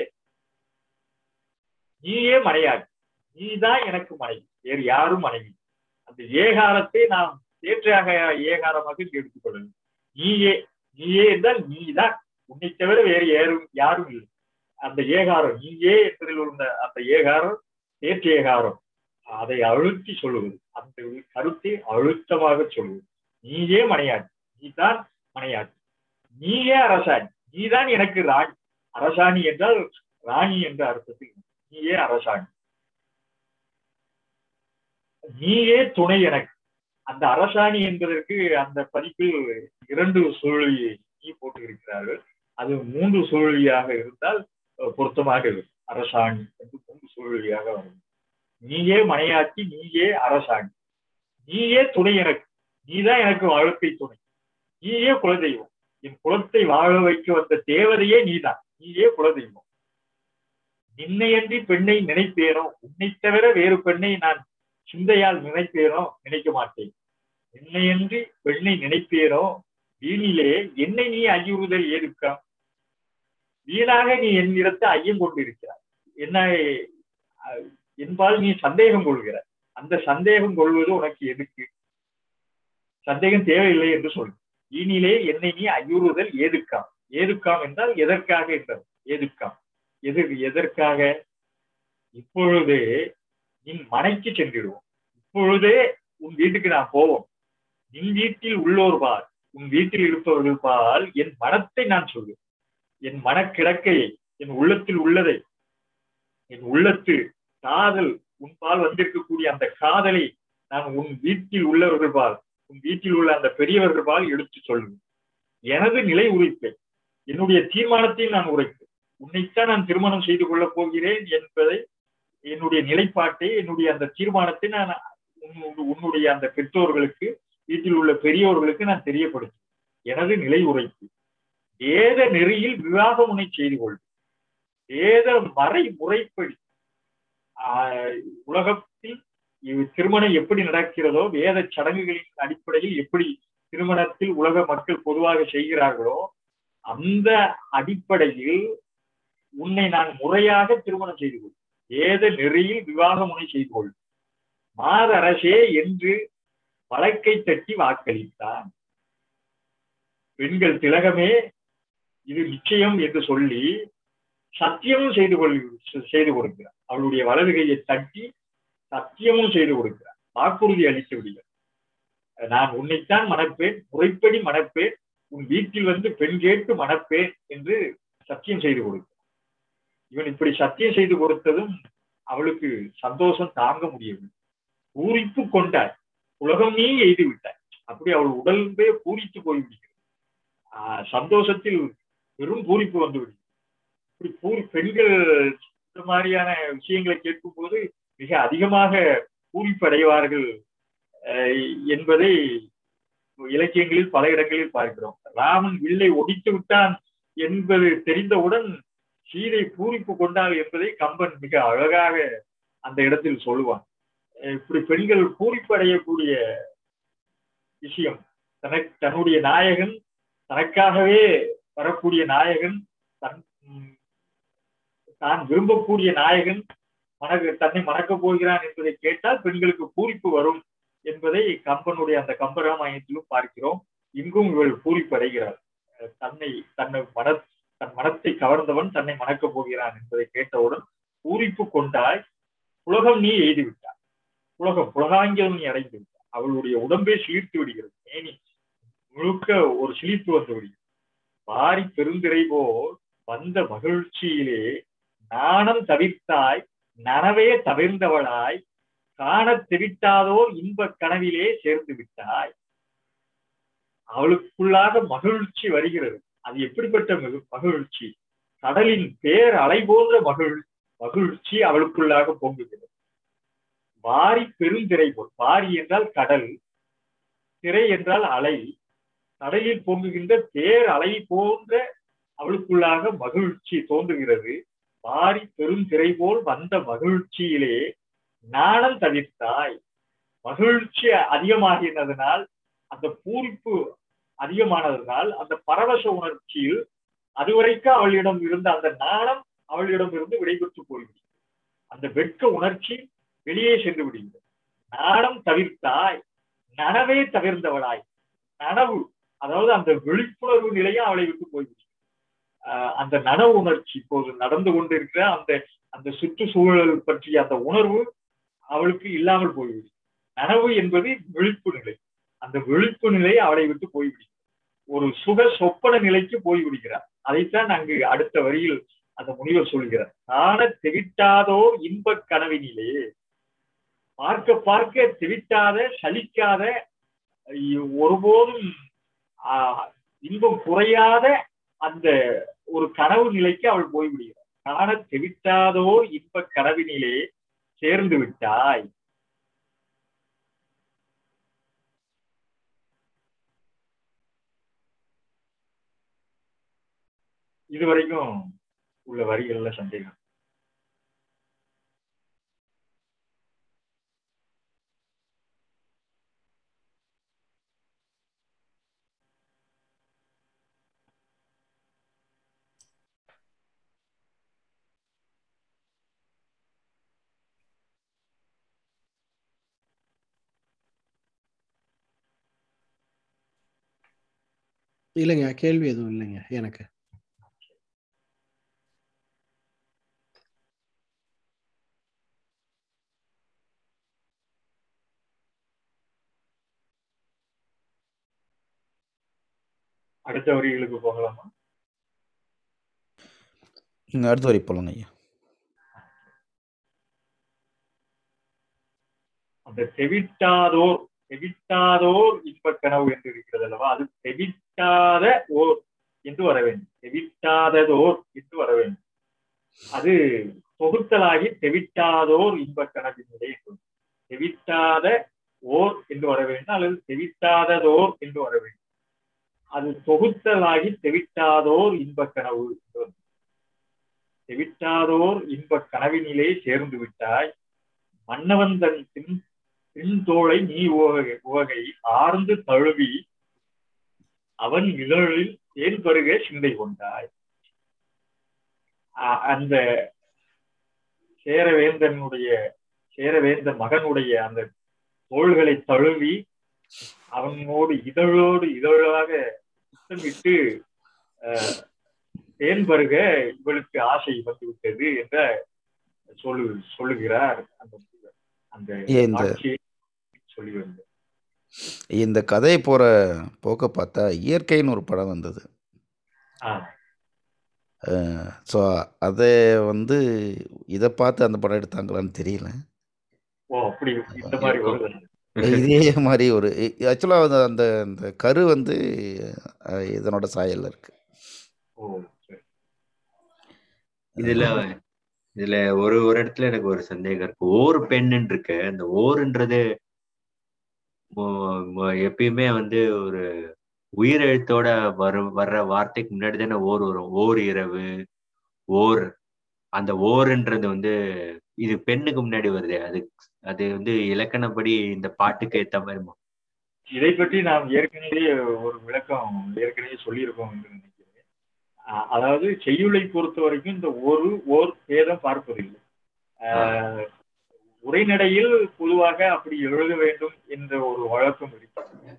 நீயே மனையாள், நீதான் எனக்கு மனைவி, வேறு யாரும் மனைவி. அந்த ஏகாரத்தை நாம் தேற்றாக ஏகாரமாக எடுத்துக்கொள்ளணும். நீயே, நீயே என்றால் நீதான், உன்னை தவிர வேறு யாரும் இல்லை. அந்த ஏகாரம் நீயே என்பதில் உள்ள அந்த ஏகாரம் தேற்ற ஏகாரம், அதை அழுத்தி சொல்லுவது, அந்த கருத்தை அழுத்தமாக சொல்லுவது. நீயே மனையாள், நீதான் மனையாள், நீயே அரசாணி, நீதான் எனக்கு ராணி. அரசாணி என்றால் ராணி என்ற அர்த்தத்தில், நீயே அரசாணி, நீயே துணை எனக்கு. அந்த அரசாணி என்பதற்கு அந்த பதிப்பில் 2 சுழலியை நீ போட்டு இருக்கிறார்கள். அது 3 சுழலியாக இருந்தால் பொருத்தமாக இருக்கும். அரசாணி என்று 3 சுழலியாக வரும். நீயே மனையாட்சி, நீயே அரசாணி, நீயே துணை எனக்கு, நீதான் எனக்கு வாழ்க்கை துணை, நீயே குலதெய்வம், என் குலத்தை வாழ வைக்க வந்த தேவதையே நீதான், நீயே குலதெய்வம். நின்னையன்றி பெண்ணை நினைப்பேனோ, உன்னை தவிர வேறு பெண்ணை நான் சிந்தையால் நினைப்பேனோ, நினைக்க மாட்டேன். என்னையன்றி பெண்ணை நினைப்பேனோ, வீணிலே என்னை நீ ஐயுறுதல் ஏதுக்கா? வீணாக நீ என்னிடத்தை ஐயம் கொண்டிருக்கிறாய், என்ன என்பால் நீ சந்தேகம் கொள்கிறாய். அந்த சந்தேகம் கொள்வது உனக்கு எதுக்கு? சந்தேகம் தேவையில்லை என்று சொல். வீணிலே என்னை நீ ஐயுறுதல் ஏதுக்காம். ஏதுக்காம் என்றால் எதற்காக என்றது. ஏதுக்காம் எதற்காக? இப்பொழுதே நின் மனைக்கு சென்றிடுவோம், இப்பொழுதே உன் வீட்டுக்கு நான் போவோம். நின் வீட்டில் உள்ளோர் பால், உன் வீட்டில் இருப்பவர்கள் பால் என் மனத்தை நான் சொல்வேன். என் மனக்கிடக்கையை, என் உள்ளத்தில் உள்ளதை, என் உள்ளத்து காதல், உன் பால் வந்திருக்கக்கூடிய அந்த காதலை நான் உன் வீட்டில் உள்ளவர்கள் பால், உன் வீட்டில் உள்ள அந்த பெரியவர்கள் பால் எடுத்து சொல்வேன். எனது நிலை உரைப்பேன், என்னுடைய தீர்மானத்தை நான் உரைப்பேன். உன்னைத்தான் நான் திருமணம் செய்து கொள்ளப் போகிறேன் என்பதை, என்னுடைய நிலைப்பாட்டை, என்னுடைய அந்த தீர்மானத்தை நான் உன்னுடைய அந்த பெற்றோர்களுக்கு, வீட்டில் உள்ள பெரியோர்களுக்கு நான் தெரியப்படுத்துவேன். எனது நிலை உரைப்பு. வேத நெறியில் விவாக முனை செய்து கொள்வேன். வேத மறை முறைப்படி உலகத்தில் திருமணம் எப்படி நடக்கிறதோ, வேத சடங்குகளின் அடிப்படையில் எப்படி திருமணத்தில் உலக மக்கள் பொதுவாக செய்கிறார்களோ, அந்த அடிப்படையில் உன்னை நான் முறையாக திருமணம் செய்து கொள்வேன். வேத நெறியில் விவாக முனை செய்து கொள்வேன். மாதரசே என்று வழக்கை தட்டி வாக்களித்தான். பெண்கள் திலகமே இது நிச்சயம் என்று சொல்லி சத்தியமும் செய்து கொடுக்கிறார். அவளுடைய வலது கையை தட்டி சத்தியமும் செய்து கொடுக்கிறார். வாக்குறுதி அளித்து விடுகிறார். நான் உன்னைத்தான் மணப்பேன், முறைப்படி மணப்பேன், உன் வீட்டில் வந்து பெண் கேட்டு மணப்பேன் என்று சத்தியம் செய்து கொடுக்கிறார். இவன் இப்படி சத்தியம் செய்து கொடுத்ததும் அவளுக்கு சந்தோஷம் தாங்க முடியவில்லை. பூரிப்பு கொண்டாய், உலகம் நீ எய்து விட்டாய். அப்படி அவள் உடல்பே பூரித்து போய்விடுகிறது. சந்தோஷத்தில் பெரும் பூரிப்பு வந்து விடுகிறது. இப்படி பெண்கள் இந்த மாதிரியான விஷயங்களை கேட்கும் போது மிக அதிகமாக பூரிப்படைவார்கள் என்பதை இலக்கியங்களில் பல இடங்களில் பார்க்கிறோம். ராமன் வில்லை ஒடித்து விட்டான் என்பது தெரிந்தவுடன் சீதை பூரிப்பு கொண்டாள் என்பதை கம்பன் மிக அழகாக அந்த இடத்தில் சொல்லுவான். இப்படி பெண்கள் பூரிப்படையக்கூடிய விஷயம், தன்னுடைய நாயகன், தனக்காகவே வரக்கூடிய நாயகன், தான் விரும்பக்கூடிய நாயகன் தன்னை மணக்கப் போகிறான் என்பதை கேட்டால் பெண்களுக்கு பூரிப்பு வரும் என்பதை கம்பனுடைய அந்த கம்பராமாயணத்திலும் பார்க்கிறோம். இங்கும் இவள் பூரிப்படைகிறாள். தன் மனத்தை கவர்ந்தவன் தன்னை மணக்கப் போகிறான் என்பதை கேட்டவுடன் பூரிப்பு கொண்டாய், உலகம் நீ எய்து விட்டாய், புலகாங்கியம் நீ அடைந்து விட்டாய். அவளுடைய உடம்பே சிலிர்த்து விடுகிறது. மேனி முழுக்க ஒரு சிலிர்ப்பு வந்து விடுகிறது. பாரி பெருந்திரை போல் வந்த மகிழ்ச்சியிலே நாணம் தவிர்த்தாய், நனவே தவிர்ந்தவளாய், காண தெவிட்டாதோர் இன்ப கனவிலே சேர்ந்து விட்டாய். அவளுக்குள்ளாக மகிழ்ச்சி வருகிறது. அது எப்படிப்பட்ட மகிழ்ச்சி? கடலின் பேர் அலை போன்ற மகிழ்ச்சி அவளுக்குள்ளாக பொங்குகிறது. வாரி பெருந்திரை போல், வாரி என்றால் கடல், திரை என்றால் அலை, கடலில் பொங்குகின்ற பேர் அலை போன்ற அவளுக்குள்ளாக மகிழ்ச்சி தோன்றுகிறது. வாரி பெருந்திரை போல் வந்த மகிழ்ச்சியிலே நாணம் தவிர்த்தாய். மகிழ்ச்சி அதிகமாகினதனால், அந்த பூரிப்பு அதிகமானதனால், அந்த பரவச உணர்ச்சியில் அதுவரைக்கும் அவளிடம் இருந்த அந்த நாணம் அவளிடம் இருந்து விடைபெற்று போய்விடும். அந்த வெட்க உணர்ச்சி வெளியே சென்று விடுகிறது. நாணம் தவிர்த்தாய், நனவே தவிர்ந்தவளாய். நனவு, அதாவது அந்த விழிப்புணர்வு நிலையும் அவளை விட்டு போய்விடும். அந்த நனவு உணர்ச்சி, இப்போது நடந்து கொண்டிருக்கிற அந்த அந்த சுற்றுச்சூழல் பற்றிய அந்த உணர்வு அவளுக்கு இல்லாமல் போய்விடும். நனவு என்பது விழிப்பு நிலை. அந்த விழிப்பு நிலை அவளை விட்டு போய்விடும். ஒரு சுக சொப்பன நிலைக்கு போய்விடுகிறார். அதைத்தான் அங்கு அடுத்த வரியில் அந்த முனிவர் சொல்கிறார். காண தெவிட்டாதோர் இன்பக் கனவினிலே. பார்க்க பார்க்க தெவிட்டாத, சலிக்காத, ஒருபோதும் இன்பம் குறையாத அந்த ஒரு கனவு நிலைக்கு அவள் போய்விடுகிறார். காண தெவிட்டாதோர் இன்பக் கனவினிலே சேர்ந்து விட்டாய். இதுவரைக்கும் உள்ள வரிகள்ல சந்தேகம்? இல்லைங்க, கேள்வி எதுவும் இல்லைங்க எனக்கு. அடுத்த வரிகளுக்கு போகலாமா? நீங்க அடுத்த வரி போலாம் ஐயா. அந்த தெவிட்டாதோர் தெவிட்டாதோர் இன்ப கனவு என்று இருக்கிறது அல்லவா, அது தெவிட்டாத ஓர் என்று வர வேண்டும். தெவிட்டாததோர் என்று வர வேண்டும். அது தொகுத்தலாகி தெவிட்டாதோர் இன்ப கனவினுடைய தெவிட்டாத ஓர் என்று வர வேண்டும், அல்லது தெவிட்டாததோர் என்று வர வேண்டும். அது தொகுத்தலாகி தெவிட்டாதோர் இன்ப கனவு என்று. தெவிட்டாதோர் இன்ப கனவினிலே சேர்ந்து விட்டாய். மன்னவன் தன் பின்தோளை நீ உவகை ஆர்ந்து தழுவி அவன் இதழில் தேன் பருக சிந்தை கொண்டாய். அந்த சேரவேந்தன் மகனுடைய அந்த தோள்களை தழுவி அவனோடு இதழோடு இதழாக முத்தமிட்டு தேன் பருக இவளுக்கு ஆசை வந்து விட்டது என்ற சொல்லுகிறார். சொல்லி வந்த இந்த கதையை போற போக்க பார்த்தா இயற்கைன்னு ஒரு படம் வந்தது. ஸோ அதை வந்து இதை பார்த்து அந்த படம் எடுத்தாங்களான்னு தெரியல. இதே மாதிரி ஒரு ஆக்சுவலாக அந்த அந்த கரு வந்து இதனோட சாயல்ல இருக்கு. இதுல ஒரு இடத்துல எனக்கு ஒரு சந்தேகம் இருக்கு. ஓர் பெண்ணுன்னு இருக்கு. அந்த ஓருன்றது எப்பயுமே வந்து ஒரு உயிரெழுத்தோட வர்ற வார்த்தைக்கு முன்னாடி தானே ஓர் வரும். ஓர் இரவு, ஓர், அந்த ஓர்ன்றது வந்து இது பெண்ணுக்கு முன்னாடி வருது. அது வந்து இலக்கணப்படி இந்த பாட்டுக்கு ஏத்த மாதிரி. இதை பற்றி நாம் ஏற்கனவே ஒரு விளக்கம் சொல்லியிருக்கோம் என்று நினைக்கிறேன். அதாவது செய்யுளை பொறுத்த வரைக்கும் இந்த ஓர் பேதம் பார்ப்பதில்லை. உரைநடையில் பொதுவாக அப்படி எழுத வேண்டும் என்ற ஒரு வழக்கம் இருக்கிறது.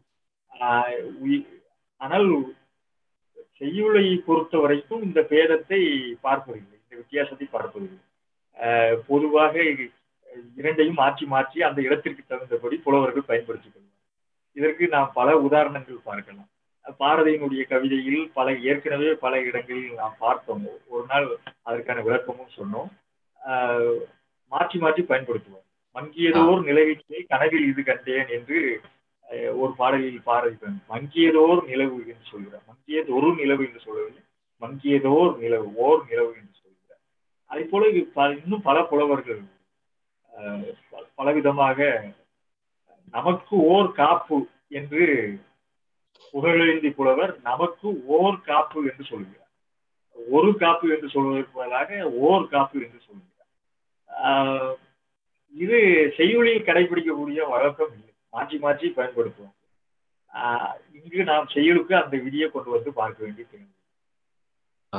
ஆனால் செய்யுளை பொறுத்த வரைக்கும் இந்த பேதத்தை பார்ப்பதில்லை, இந்த வித்தியாசத்தை பார்ப்பதில்லை. பொதுவாக இரண்டையும் மாற்றி மாற்றி அந்த இடத்திற்கு தகுந்தபடி புலவர்கள் பயன்படுத்திக் கொள்வார். இதற்கு நாம் பல உதாரணங்கள் பார்க்கலாம். பாரதியினுடைய கவிதையில் ஏற்கனவே பல இடங்களில் நாம் பார்த்தோம். ஒரு நாள் அதற்கான விளக்கமும் சொன்னோம். மாற்றி மாற்றி பயன்படுத்துவோம். மங்கியதோர் நிலவினை கனவில் இது கண்டேன் என்று ஒரு பாடலில் பாரதி மங்கியதோர் நிலவு என்று சொல்கிறார். மங்கியதொரு நிலவு என்று சொல்லவில்லை, மங்கியதோர் நிலவு, ஓர் நிலவு என்று சொல்கிறார். அதே போல இன்னும் பல புலவர்கள் பலவிதமாக நமக்கு ஓர் காப்பு என்று புகழேந்தி புலவர் நமக்கு ஓர் காப்பு என்று சொல்கிறார். ஒரு காப்பு என்று சொல்வதற்கு பதிலாக ஓர் காப்பு என்று சொல்கிறார். இது செய்யுளில் கடைபிடிக்கக்கூடிய வழக்கம் இல்லை, மாற்றி மாற்றி பயன்படுத்துவோம். இங்கு நாம் செய்யுளுக்கு அந்த விதியை கொண்டு வந்து பார்க்க வேண்டிய தேவை.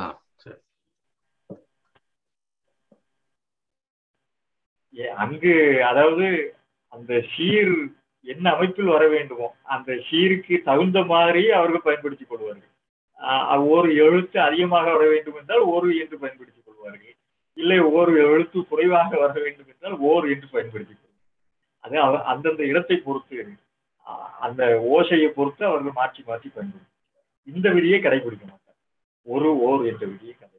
அங்கு அதாவது அந்த சீர் என்ன அமைப்பில் வர வேண்டுமோ அந்த சீருக்கு தகுந்த மாதிரி அவர்கள் பயன்படுத்திக் கொள்வார்கள். ஒரு எழுத்து அதிகமாக வர வேண்டும் என்றால் ஒரு என்று பயன்படுத்திக் கொள்வார்கள், இல்லை ஒரு எழுத்து குறைவாக வர வேண்டும் என்றால் ஓர் என்று பயன்படுத்திக் கொள்வார்கள். அது அந்தந்த இடத்தை பொறுத்து, அந்த ஓசையை பொறுத்து அவர்கள் மாற்றி மாற்றி பயன்படுத்தும். இந்த விதியை கடைபிடிக்க மாட்டார், ஒரு ஓர் என்ற விதியை கடைபிடிக்கும்.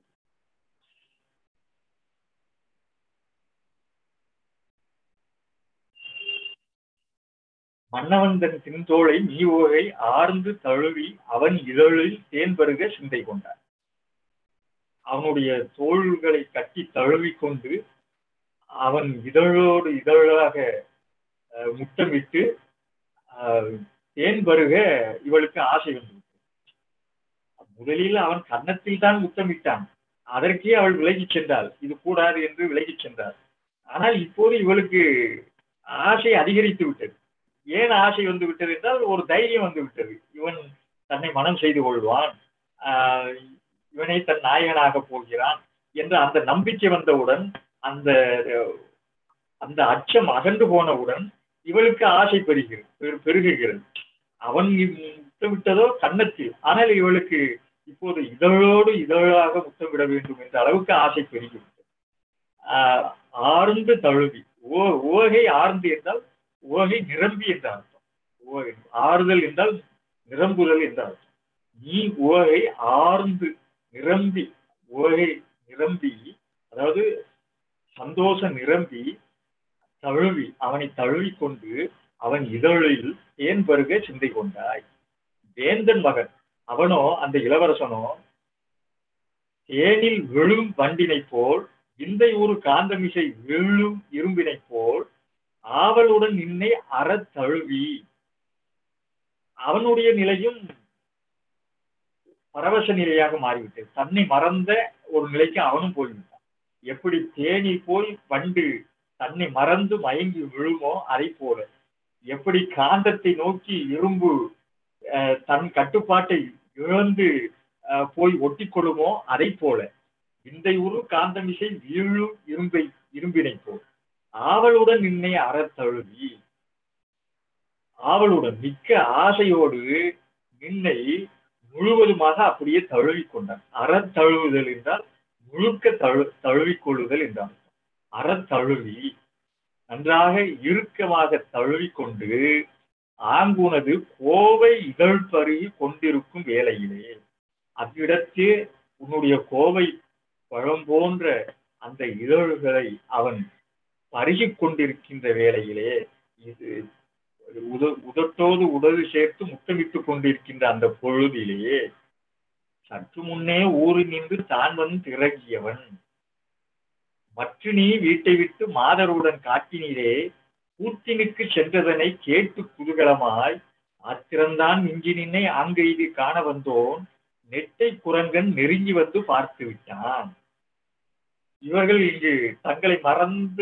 மன்னவன் தன் தின்தோளை நீ ஓகை ஆர்ந்து தழுவி அவன் இதழில் தேன்பருக சிந்தை கொண்டார். அவனுடைய தோள்களை கட்டி தழுவி கொண்டு அவன் இதழோடு இதழாக முத்தமிட்டு தேன்பருக இவளுக்கு ஆசை வந்து. முதலில் அவன் கன்னத்தில் தான் முத்தமிட்டான், அதற்கே அவள் விலகிச் சென்றாள், இது கூடாது என்று விலகிச் சென்றாள். ஆனால் இப்போது இவளுக்கு ஆசை அதிகரித்து விட்டது. ஏன் ஆசை வந்து விட்டது என்றால் ஒரு தைரியம் வந்து விட்டது. இவன் தன்னை மனம் செய்து கொள்வான், இவனை தன் நாயகனாக போகிறான் என்ற அந்த நம்பிக்கை வந்தவுடன், அந்த அந்த அச்சம் அகன்று போனவுடன் இவளுக்கு ஆசை பெருகுகிறது. அவன் முத்தமிட்டதோ கன்னத்தில், ஆனால் இவளுக்கு இப்போது இதழோடு இதழாக முத்தமிட வேண்டும் என்ற அளவுக்கு ஆசை பெருகிவிட்டது. ஆர்ந்து தழுவி, ஓகை ஆர்ந்து என்றால் ஓகை நிரம்பி என்ற அர்த்தம். ஆறுதல் என்றால் நிரம்புதல் என்ற அர்த்தம். நீ ஓகை ஆர்ந்து நிரம்பி, ஓகை நிரம்பி அதாவது சந்தோஷம் நிரம்பி தழுவி, அவனை தழுவி கொண்டு அவன் இதழில் தேன் பருக சிந்தை கொண்டாய். வேந்தன் மகன் அவனோ, அந்த இளவரசனோ, தேனில் விழும் வண்டினை போல், விந்தை ஒரு காந்தமிசை விழும் இரும்பினை போல் ஆவலுடன் நின்னை அற தழுவி. அவனுடைய நிலையும் பரவச நிலையாக மாறிவிட்டது. தன்னை மறந்த ஒரு நிலைக்கு அவனும் போய்விட்டான். எப்படி தேனில் போய் வண்டு தன்னை மறந்து மயங்கி விழுமோ அதை போல, எப்படி காந்தத்தை நோக்கி இரும்பு தன் கட்டுப்பாட்டை இழந்து போய் ஒட்டி கொள்ளுமோ அதை போல, விந்தை உரு காந்தமிசை வீழும் இரும்பினை போல் ஆவலுடன் நின்னை அற தழுவி. ஆவலுடன் மிக்க ஆசையோடு நின்னை முழுவதுமாக அப்படியே தழுவி கொண்டான். அற தழுவுதல் என்றால் முழுக்க தழுவிக்கொள்ளுதல் என்றால், அற தழுவி நன்றாக இறுக்கமாக தழுவிக்கொண்டு ஆங்குனது கோவை இதழ் பருகி கொண்டிருக்கும் வேளையிலே, அவ்விடத்தே உன்னுடைய கோவை பழம் போன்ற அந்த இதழ்களை அவன் பருகி கொண்டிருக்கின்ற வேளையிலே, இது உதட்டோடு உடல் சேர்த்து முத்தமிட்டுக் கொண்டிருக்கின்ற அந்த பொழுதிலே, சற்று முன்னே ஊரில் நின்று தான் வந்து திறகியவன் மற்ற நீ வீட்டை விட்டு மாதருடன் காட்டினீரே கூத்தினுக்கு சென்றதனை கேட்டு குதூகலமாய் ஆத்திரந்தான் மிஞ்சி நின்னை ஆங்கெய்து காண வந்தோன் நெட்டை குரங்கன் நெருங்கி வந்து பார்த்து விட்டான். இவர்கள் இங்கு தங்களை மறந்த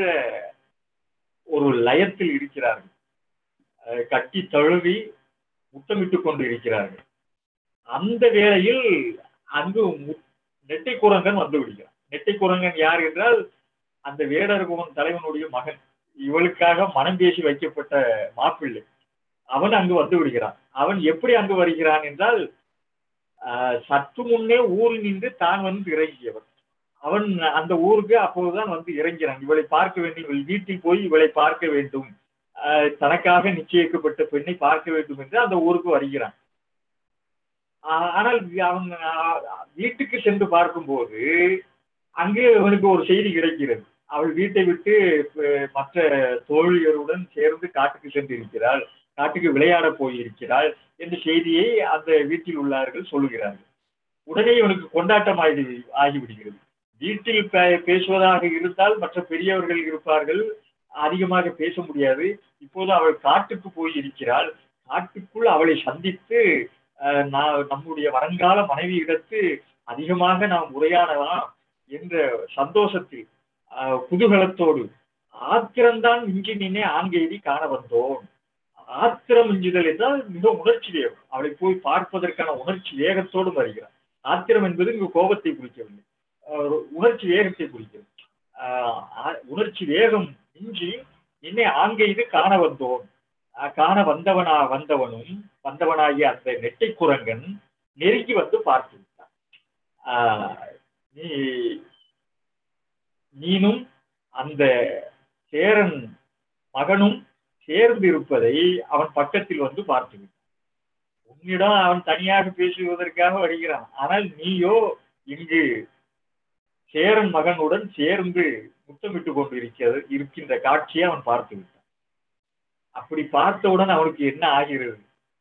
ஒரு லயத்தில் இருக்கிறார்கள், கட்டி தழுவி முத்தமிட்டுக் கொண்டு இருக்கிறார்கள். அந்த வேளையில் அங்கு நெட்டை குரங்கன் வந்து விடுகிறான். நெட்டை குரங்கன் யார் என்றால் அந்த வேடர்குவன் தலைவனுடைய மகன், இவளுக்காக மனம் பேசி வைக்கப்பட்ட மாப்பிள்ளை. அவன் அங்கு வந்து விடுகிறான். அவன் எப்படி அங்கு வருகிறான் என்றால், சற்று முன்னே ஊரில் நின்று தான் வந்து இறங்கியவன். அவன் அந்த ஊருக்கு அப்போதுதான் வந்து இறங்கிறான். இவளை பார்க்க வேண்டும், இவள் வீட்டில் போய் இவளை பார்க்க வேண்டும், தனக்காக நிச்சயிக்கப்பட்ட பெண்ணை பார்க்க வேண்டும் என்று அந்த ஊருக்கு வருகிறான். ஆனால் அவன் வீட்டுக்கு சென்று பார்க்கும்போது அங்கே அவனுக்கு ஒரு செய்தி கிடைக்கிறது. அவள் வீட்டை விட்டு மற்ற தோழியருடன் சேர்ந்து காட்டுக்கு சென்று இருக்கிறாள், காட்டுக்கு விளையாட போயிருக்கிறாள் என்ற செய்தியை அந்த வீட்டில் உள்ளார்கள் சொல்லுகிறார்கள். உடனே இவனுக்கு கொண்டாட்டம் ஆகிவிடுகிறது. வீட்டில் பேசுவதாக இருந்தால் மற்ற பெரியவர்கள் இருப்பார்கள், அதிகமாக பேச முடியாது. இப்போது அவள் காட்டுக்கு போயிருக்கிறாள், காட்டுக்குள் அவளை சந்தித்து நம்முடைய வருங்கால மனைவியிடத்து அதிகமாக நாம் உரையாடலாம் என்ற சந்தோஷத்தில் குதூகலத்தோடு ஆத்திரம்தான் மிஞ்சி நின்னே ஆங்கெய்தி காண வந்தோம். ஆத்திரம் மிஞ்சுதல் என்றால் மிக உணர்ச்சி வேகம். அவளை போய் பார்ப்பதற்கான உணர்ச்சி வேகத்தோடு வருகிறார். ஆத்திரம் என்பது இங்கு கோபத்தை குறிக்கவில்லை, உணர்ச்சி வேகத்தை குறிக்கிறது. உணர்ச்சி வேகம் மிஞ்சி என்னை ஆங்கெய்து காண வந்தோன், காண வந்தவனாகிய அந்த நெட்டை குரங்கன் நெருங்கி வந்து பார்த்து விட்டான். நீனும் அந்த சேரன் மகனும் சேர்ந்து இருப்பதை அவன் பக்கத்தில் வந்து பார்த்து விட்டான். உன்னிடம் அவன் தனியாக பேசுவதற்காக வருகிறான். ஆனால் நீயோ இங்கு சேரன் மகனுடன் சேர்ந்து முத்தமிட்டு கொண்டு இருக்கின்ற காட்சியை அவன் பார்த்து விட்டான். அப்படி பார்த்தவுடன் அவனுக்கு என்ன ஆகிறது?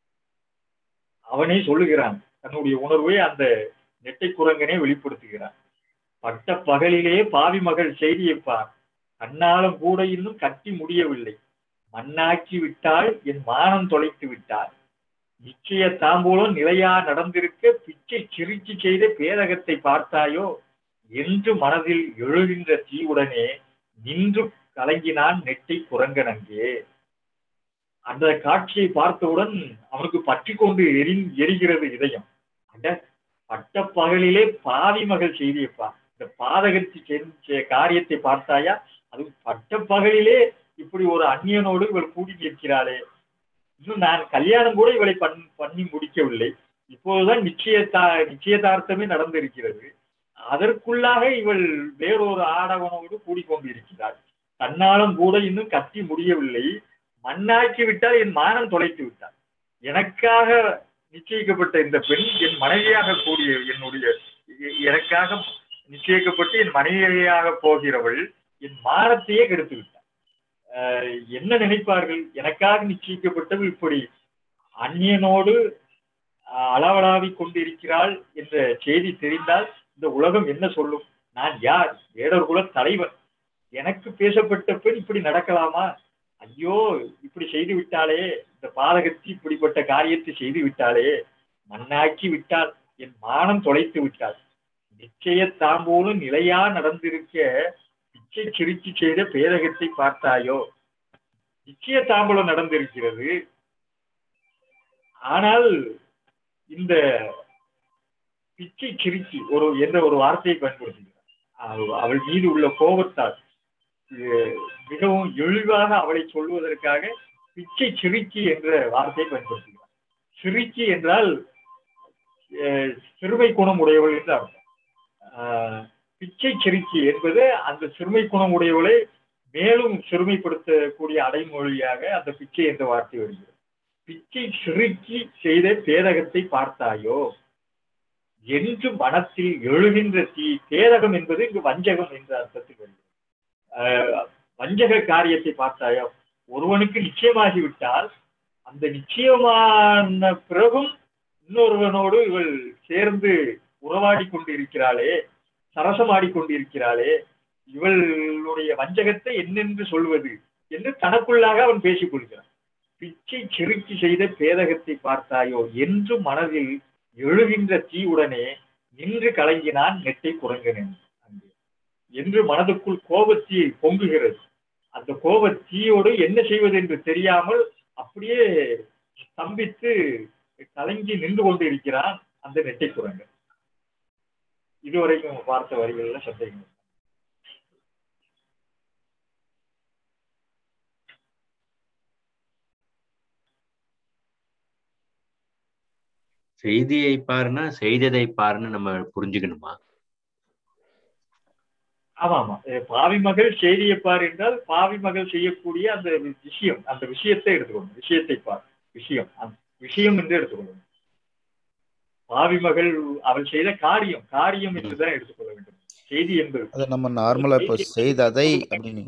அவனே சொல்லுகிறான், தன்னுடைய உணர்வை அந்த நெட்டை குரங்கனே வெளிப்படுத்துகிறான். பட்ட பகலிலே பாவி மகள் செய்தியை பார், கண்ணாலும் கூட இன்னும் கட்டி முடியவில்லை, மண்ணாக்கி விட்டால் என் மானம் தொலைத்து விட்டாள், நிச்சய தாம்பூலம் நிலையா நடந்திருக்க பிச்சை சிரிச்சு செய்த பேதகத்தை பார்த்தாயோ என்று மனதில் எழுகின்ற தீவுடனே நின்று கலங்கினான் நெட்டை குரங்கனங்கே. அந்த காட்சியை பார்த்தவுடன் அவனுக்கு பற்றி கொண்டு எரிகிறது இதயம். அட, பட்ட பகலிலே பாவி மகள் செய்தியப்பா, இந்த பாதகத்தை செஞ்ச காரியத்தை பார்த்தாயா? அது பட்ட பகலிலே இப்படி ஒரு அந்நியனோடு இவள் கூடி நிற்கிறாளே, இன்னும் நான் கல்யாணம் கூட இவளை பண்ணி முடிக்கவில்லை, இப்போதுதான் நிச்சயதார்த்தமே நடந்திருக்கிறது, அதற்குள்ளாக இவள் வேறொரு ஆடவனோடு கூடிக்கொண்டிருக்கிறாள், தன்னாலும் கூட இன்னும் கட்டி முடியவில்லை, மண்ணாக்கி விட்டால் என் மானம் தொலைத்து விட்டாள், எனக்காக நிச்சயிக்கப்பட்ட இந்த பெண் என் மனைவியாக கூடிய எனக்காக நிச்சயிக்கப்பட்டு என் மனைவியாக போகிறவள் என் மானத்தையே கெடுத்து விட்டாள். என்ன நினைப்பார்கள்? எனக்காக நிச்சயிக்கப்பட்டவள் இப்படி அந்நியனோடு அளவலாவி கொண்டிருக்கிறாள் என்ற செய்தி தெரிந்தால் இந்த உலகம் என்ன சொல்லும்? நான் யார்? வேடர் குல தலைவன். எனக்கு பேசப்பட்ட பெண் இப்படி நடக்கலாமா? ஐயோ, இப்படி செய்து விட்டாளே, இந்த பாதகத்தை இப்படிப்பட்ட காரியத்தை செய்து விட்டாளே, மண்ணாக்கி விட்டாள், என் மானம் தொலைத்து விட்டாள், நிச்சய தாம்போலும் நிலையா நடந்திருக்க பிச்சை சிரிச்சு செய்த பேதகத்தை பார்த்தாயோ. நிச்சய தாம்பூலம் நடந்திருக்கிறது, ஆனால் இந்த பிச்சை சிரிச்சி என்ற ஒரு வார்த்தையை பயன்படுத்துகிறார். அவள் மீது உள்ள கோபத்தால் மிகவும் இழிவாக அவளை சொல்வதற்காக பிச்சை சிரிச்சி என்ற வார்த்தையை பயன்படுத்துகிறார். சிரிச்சி என்றால் சிறுமை குணம் உடையவள் என்று அர்த்தம். பிச்சை சிரிச்சி என்பது அந்த சிறுமை குணம் உடையவளை மேலும் சிறுமைப்படுத்தக்கூடிய அடைமொழியாக அந்த பிச்சை என்ற வார்த்தை வருகிறது. பிச்சை சிரிச்சி செய்த பேதகத்தை பார்த்தாயோ என்று மனத்தில் எழுகின்ற பேதகம் என்பது இங்கு வஞ்சகம் என்ற அர்த்தத்தில் வருகிறது. வஞ்சக காரியத்தை பார்த்தாயோ, ஒருவனுக்கு நிச்சயமாகிவிட்டால் அந்த நிச்சயமான பிறகும் இன்னொருவனோடு இவள் சேர்ந்து உறவாடி கொண்டிருக்கிறாளே, சரசமாடி கொண்டிருக்கிறாளே, இவளுடைய வஞ்சகத்தை என்னென்று சொல்வது என்று தனக்குள்ளாக அவன் பேசிக் கொள்கிறான். பிச்சை சிறுக்கி செய்த பேதகத்தை பார்த்தாயோ என்று மனதில் எழுகின்ற தீவுடனே நின்று கலங்கினான் நெட்டை குரங்கனன் என்று மனதுக்குள் கோபத்தீ பொங்குகிறது. அந்த கோபத்தீயோடு என்ன செய்வது என்று தெரியாமல் அப்படியே ஸ்தம்பித்து கலங்கி நின்று கொண்டு இருக்கிறான் அந்த நெட்டை குரங்கன். இதுவரைக்கும் பார்த்த வரிகள்ல சந்தேகம். செய்தியை பாருன்னா செய்ததை பாருன்னு நம்ம புரிஞ்சுக்கணுமா? ஆமா ஆமா, பாவி மகள் செய்தியை பார் என்றால் பாவி மகள் செய்யக்கூடிய அந்த விஷயம், அந்த விஷயத்தை எடுத்துக்கணும். விஷயத்தை பார், விஷயம், அந்த விஷயம் என்று எடுத்துக்கொள்ளணும். பாவி மகள் அவள் செய்த காரியம், காரியம் என்றுதான் எடுத்துக்கொள்ள வேண்டும். செய்தி என்பது அது நம்ம நார்மலா இப்போ செய்ததை அப்படின்னு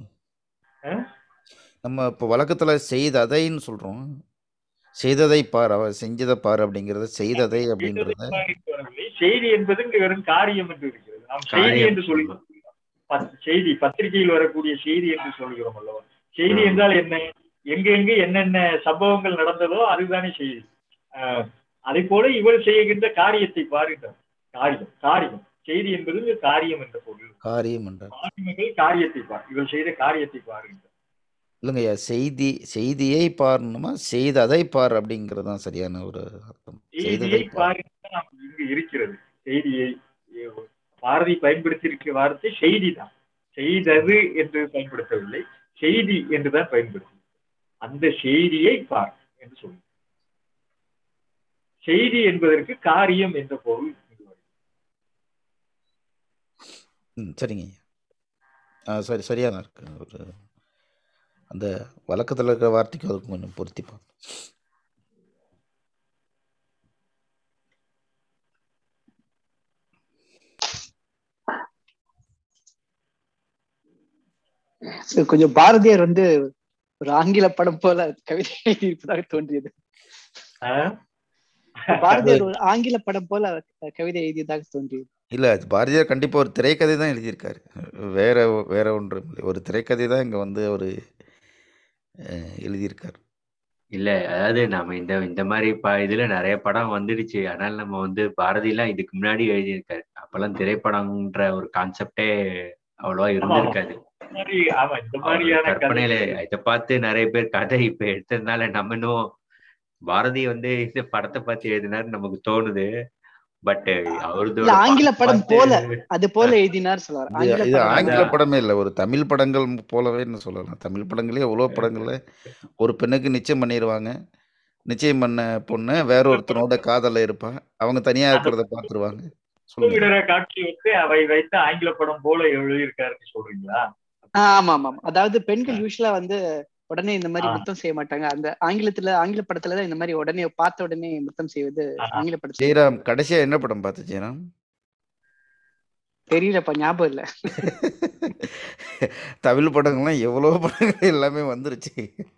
நம்ம இப்போ வழக்கத்துல செய்ததைன்னு சொல்றோம். செய்ததை பார், அவ செஞ்சதை பார் அப்படிங்கறது செய்ததை அப்படின்றது. செய்தி என்பது இங்க வெறும் காரியம் என்று இருக்கிறது. நாம் செய்தி என்று சொல்கிறோம். செய்தி, பத்திரிகையில் வரக்கூடிய செய்தி என்று சொல்கிறோம் அல்லவா? செய்தி என்றால் என்ன? எங்கெங்கு என்னென்ன சம்பவங்கள் நடந்ததோ அதுதானே செய்தி. அதை போல இவள் செய்கின்ற காரியத்தை பாருங்கள். காரியம், காரியம். செய்தி என்பது காரியம் என்ற பொருள். காரியம் என்ற காரியத்தை பார், இவள் செய்த காரியத்தை பாருங்கள். இல்லைங்கய்யா, செய்தியை பாருமா செய்ததை பார் அப்படிங்கிறது தான் சரியான ஒரு அர்த்தம். செய்தியை பாருங்க இங்கு இருக்கிறது. செய்தியை பாரதி பயன்படுத்தி இருக்கிற வார்த்தை செய்தி தான். செய்தது என்று பயன்படுத்தவில்லை, செய்தி என்றுதான் பயன்படுத்தி அந்த செய்தியை பார் என்று சொல்லு. செய்தி என்பதற்கு காரியம் என்ற பொருள். சரிங்க. சரி, சரியான இருக்கு. ஒரு அந்த வழக்கத்தில் இருக்கிற வார்த்தைக்கு அதுக்கு கொஞ்சம் பொருத்திப்போம். கொஞ்சம் பாரதியார் வந்து ஒரு ஆங்கில படம் போல கவிதை எழுதியிருப்பதாக தோன்றியது. பாரதியார் ஒரு ஆங்கில படம் போல கவிதை எழுதியதாக தோன்றியது. இல்ல, அது பாரதியார் கண்டிப்பா ஒரு திரைக்கதை தான் எழுதியிருக்காரு. வேற வேற ஒன்றும் இல்லை. ஒரு திரைக்கதை தான் இங்க வந்து ஒரு எழுதியிருக்காரு. இல்ல, அதாவது நம்ம இந்த மாதிரி இதுல நிறைய படம் வந்துடுச்சு. ஆனால் நம்ம வந்து பாரதியெல்லாம் இதுக்கு முன்னாடி எழுதியிருக்காரு. அப்பெல்லாம் திரைப்படம்ன்ற ஒரு கான்செப்டே அவ்வளவா இருந்திருக்காது. கற்பனையில இதை பார்த்து நிறைய பேர் கதை இப்ப எடுத்ததுனால நம்ம இன்னும் பாரதி வந்து இந்த படத்தை பார்த்து எழுதினாரு நமக்கு தோணுது. பட் அவரது ஆங்கில படம் போல அது போல எழுதினார் சொல்லுவார். இது ஆங்கில படமே இல்ல, ஒரு தமிழ் படங்கள் போலவே சொல்லலாம். தமிழ் படங்களே எவ்வளவு படங்கள்ல ஒரு பெண்ணுக்கு நிச்சயம் பண்ணிடுவாங்க. நிச்சயம் பண்ண பொண்ணு வேற ஒருத்தனோட காதல இருப்பான், அவங்க தனியா இருக்கிறத பாத்துருவாங்க. காட்சி வந்து அவை வைத்த ஆங்கில படம் போல எழுதியிருக்காருன்னு சொல்றீங்களா? ஆமா ஆமா. அதாவது பெண்கள் யூஸ்வலா வந்து உடனே இந்த மாதிரி முத்தம் செய்ய மாட்டாங்க. அந்த ஆங்கில படத்துலதான் இந்த மாதிரி உடனே பார்த்த உடனே முத்தம் செய்வது ஆங்கில படத்துல. ஜெயராம் கடைசியா என்ன படம் பார்த்த ஜெயராம்? தெரியலப்பா, ஞாபகம் இல்ல. தமிழ் படங்கள்லாம் எவ்வளவு படங்கள் எல்லாமே வந்துருச்சு.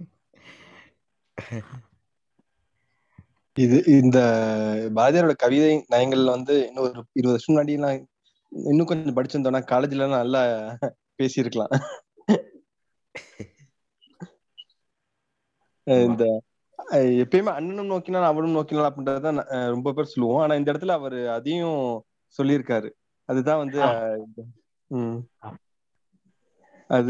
இந்த பாரதியாரோட கவிதை நயங்கள்ல வந்து இன்னும் ஒரு 20 வருஷம் முன்னாடி எல்லாம் இன்னும் கொஞ்சம் படிச்சிருந்தோம்னா காலேஜ்ல எல்லாம் நல்லா பேசியிருக்கலாம். இந்த எப்பயுமே அண்ணனும் நோக்கினால் அவனும் நோக்கினால் அப்படின்றதான் ரொம்ப பேர் சொல்லுவோம். ஆனா இந்த இடத்துல அவர் அதையும் சொல்லியிருக்காரு. அதுதான் வந்து அது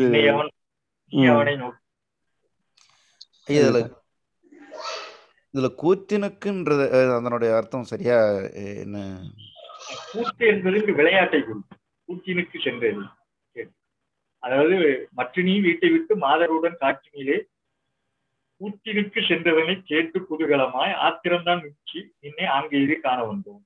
இதுல கூத்தினுக்குன்றது அதனுடைய அர்த்தம் சரியா என்ன? கூத்து என்பது விளையாட்டை குறிக்கும். கூத்தினுக்கு சென்றது, அதாவது மற்ற நீ வீட்டை விட்டு மாதருடன் காட்சியிலே கூத்தினுக்கு சென்றவனை கேட்டு குதூகலமாய் ஆத்திரம்தான் மிச்சி நின்னே ஆங்கே இது காண வந்தோம்.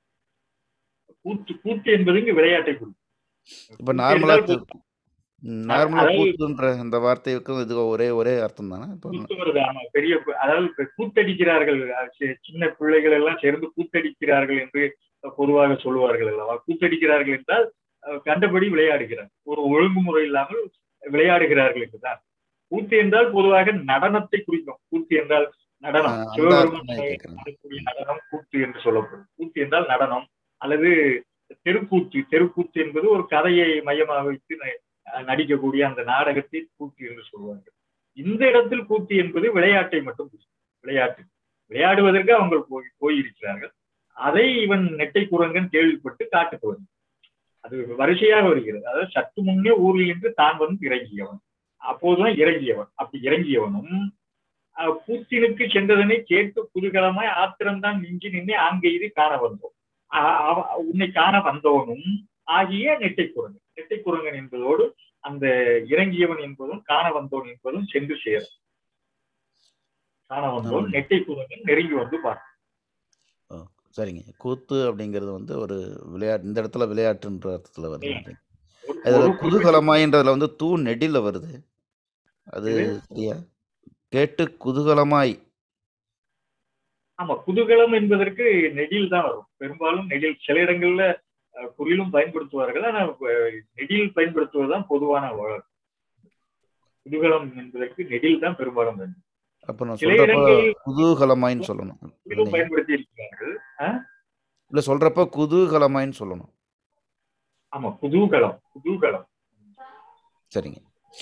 கூத்து என்பது இங்கு விளையாட்டை குறிக்கும். இப்ப நார்மலா கூத்துன்ற அந்த வார்த்தைக்கும் இது ஒரே அர்த்தம் தானே? ஆமா, பெரிய, அதாவது கூத்தடிக்கிறார்கள், சின்ன பிள்ளைகள் எல்லாம் சேர்ந்து கூத்தடிக்கிறார்கள் என்று பொதுவாக சொல்லுவார்கள் அல்லவா. கூத்தடிக்கிறார்கள் என்றால் கண்டபடி விளையாடுகிறார், ஒரு ஒழுங்குமுறை இல்லாமல் விளையாடுகிறார்கள் என்றுதான். கூத்து என்றால் பொதுவாக நடனத்தை குறிக்கும். கூத்து என்றால் நடனம், சிவபெருமான் நடனம் கூத்து என்று சொல்லப்படும். கூத்து என்றால் நடனம் அல்லது தெருக்கூத்து. தெருக்கூத்து என்பது ஒரு கதையை மையமாக வைத்து நடிக்கக்கூடிய அந்த நாடகத்தை கூத்து என்று சொல்வார்கள். இந்த இடத்தில் கூத்து என்பது விளையாட்டை மட்டும் விளையாடுவதற்கு அவங்க போயிருக்கிறார்கள். அதை இவன் நெட்டை குரங்கன் கேள்விப்பட்டு காட்டுக்கு வரும். அது வரிசையாக வருகிறது. அதாவது சற்று முன்னே ஊரில் என்று தான் வந்து இறங்கியவன், அப்போதுதான் இறங்கியவன். அப்படி இறங்கியவனும் கூத்தினுக்கு சென்றதனை கேட்டு குதூகலமாய் ஆத்திரம்தான் மிஞ்சி நின்று ஆங்கே இது காண வந்தோம். உன்னை காண வந்தவனும் ஆகிய நெட்டை குரங்கன் என்பதோடு அந்த இறங்கியவன் என்பதும் காண வந்தவன் என்பதும் சென்று சேரும். காண வந்தவன் நெட்டை குரங்கன் நெருங்கி வந்து பார்க்கும். சரிங்க. கூத்து அப்படிங்கிறது வந்து ஒரு விளையாட்டு, இந்த இடத்துல விளையாட்டுன்ற அர்த்தத்துல வருது. அதுல குதூகலமாயின்றதுல வந்து தூ நெடில வருது. அது சரியா? கேட்டு குதூகலமாய். ஆமா, குதூகலம் என்பதற்கு நெடில் தான் வரும். பெரும்பாலும் நெடில், சில இடங்கள்ல குறிலும் பயன்படுத்துவார்கள். ஆனா நெடில் பயன்படுத்துவதுதான் பொதுவான வழக்கு. குதூகலம் என்பதற்கு நெடில் தான் பெரும்பாலும் வேண்டும். அப்ப நான் சொல்றப்ப குதூகலமாயின்னு சொல்லணும். பயன்படுத்தி இருக்கிறார்கள். இல்ல, சொல்றப்ப குதூகலமாயின்னு சொல்லணும். ஆமா, குதூகலம். சரிங்க.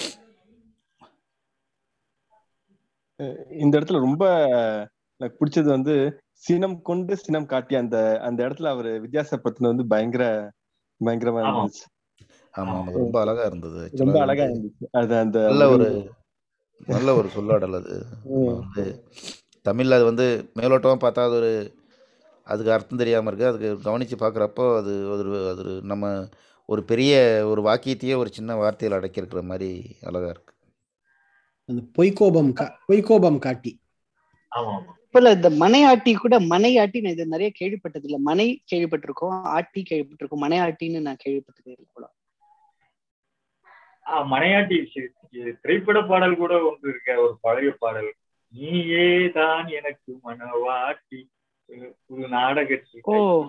இந்த இடத்துல ரொம்ப எனக்கு பிடிச்சது வந்து சினம் கொண்டு சினம் காட்டிய அந்த இடத்துல அவரு வித்தியாசப்படுத்தின வந்து பயங்கரமா இருந்துச்சு. ஆமா, ரொம்ப அழகா இருந்தது. ரொம்ப அழகா இருந்துச்சு. அது அந்த நல்ல ஒரு சொல்லாடல். அது வந்து தமிழ்ல அது வந்து மேலோட்டமா பார்த்தா அது அதுக்கு அர்த்தம் தெரியாம இருக்கு. அதுக்கு கவனிச்சு பாக்குறப்போ அது நம்ம ஒரு பெரிய ஒரு வாக்கியத்தையே ஒரு சின்ன வார்த்தையில அடக்கி இருக்கிற மாதிரி அழகா இருக்கு. அந்த பொய்கோபம் காட்டி. ஆமா ஆமா. இப்ப இந்த மனையாட்டி கூட, மனையாட்டி நான் இது நிறைய கேள்விப்பட்டது இல்ல. மனை கேள்விப்பட்டிருக்கோம், ஆட்டி கேள்விப்பட்டிருக்கோம், மனையாட்டின்னு நான் கேள்விப்பட்டது இல்லை கூட. மனையாட்டி திரைப்பட பாடல் கூட ஒன்று இருக்க, ஒரு பழைய பாடல், நீயே தான் எனக்கு மனவாட்டி, ஒரு நாடகத்தில்.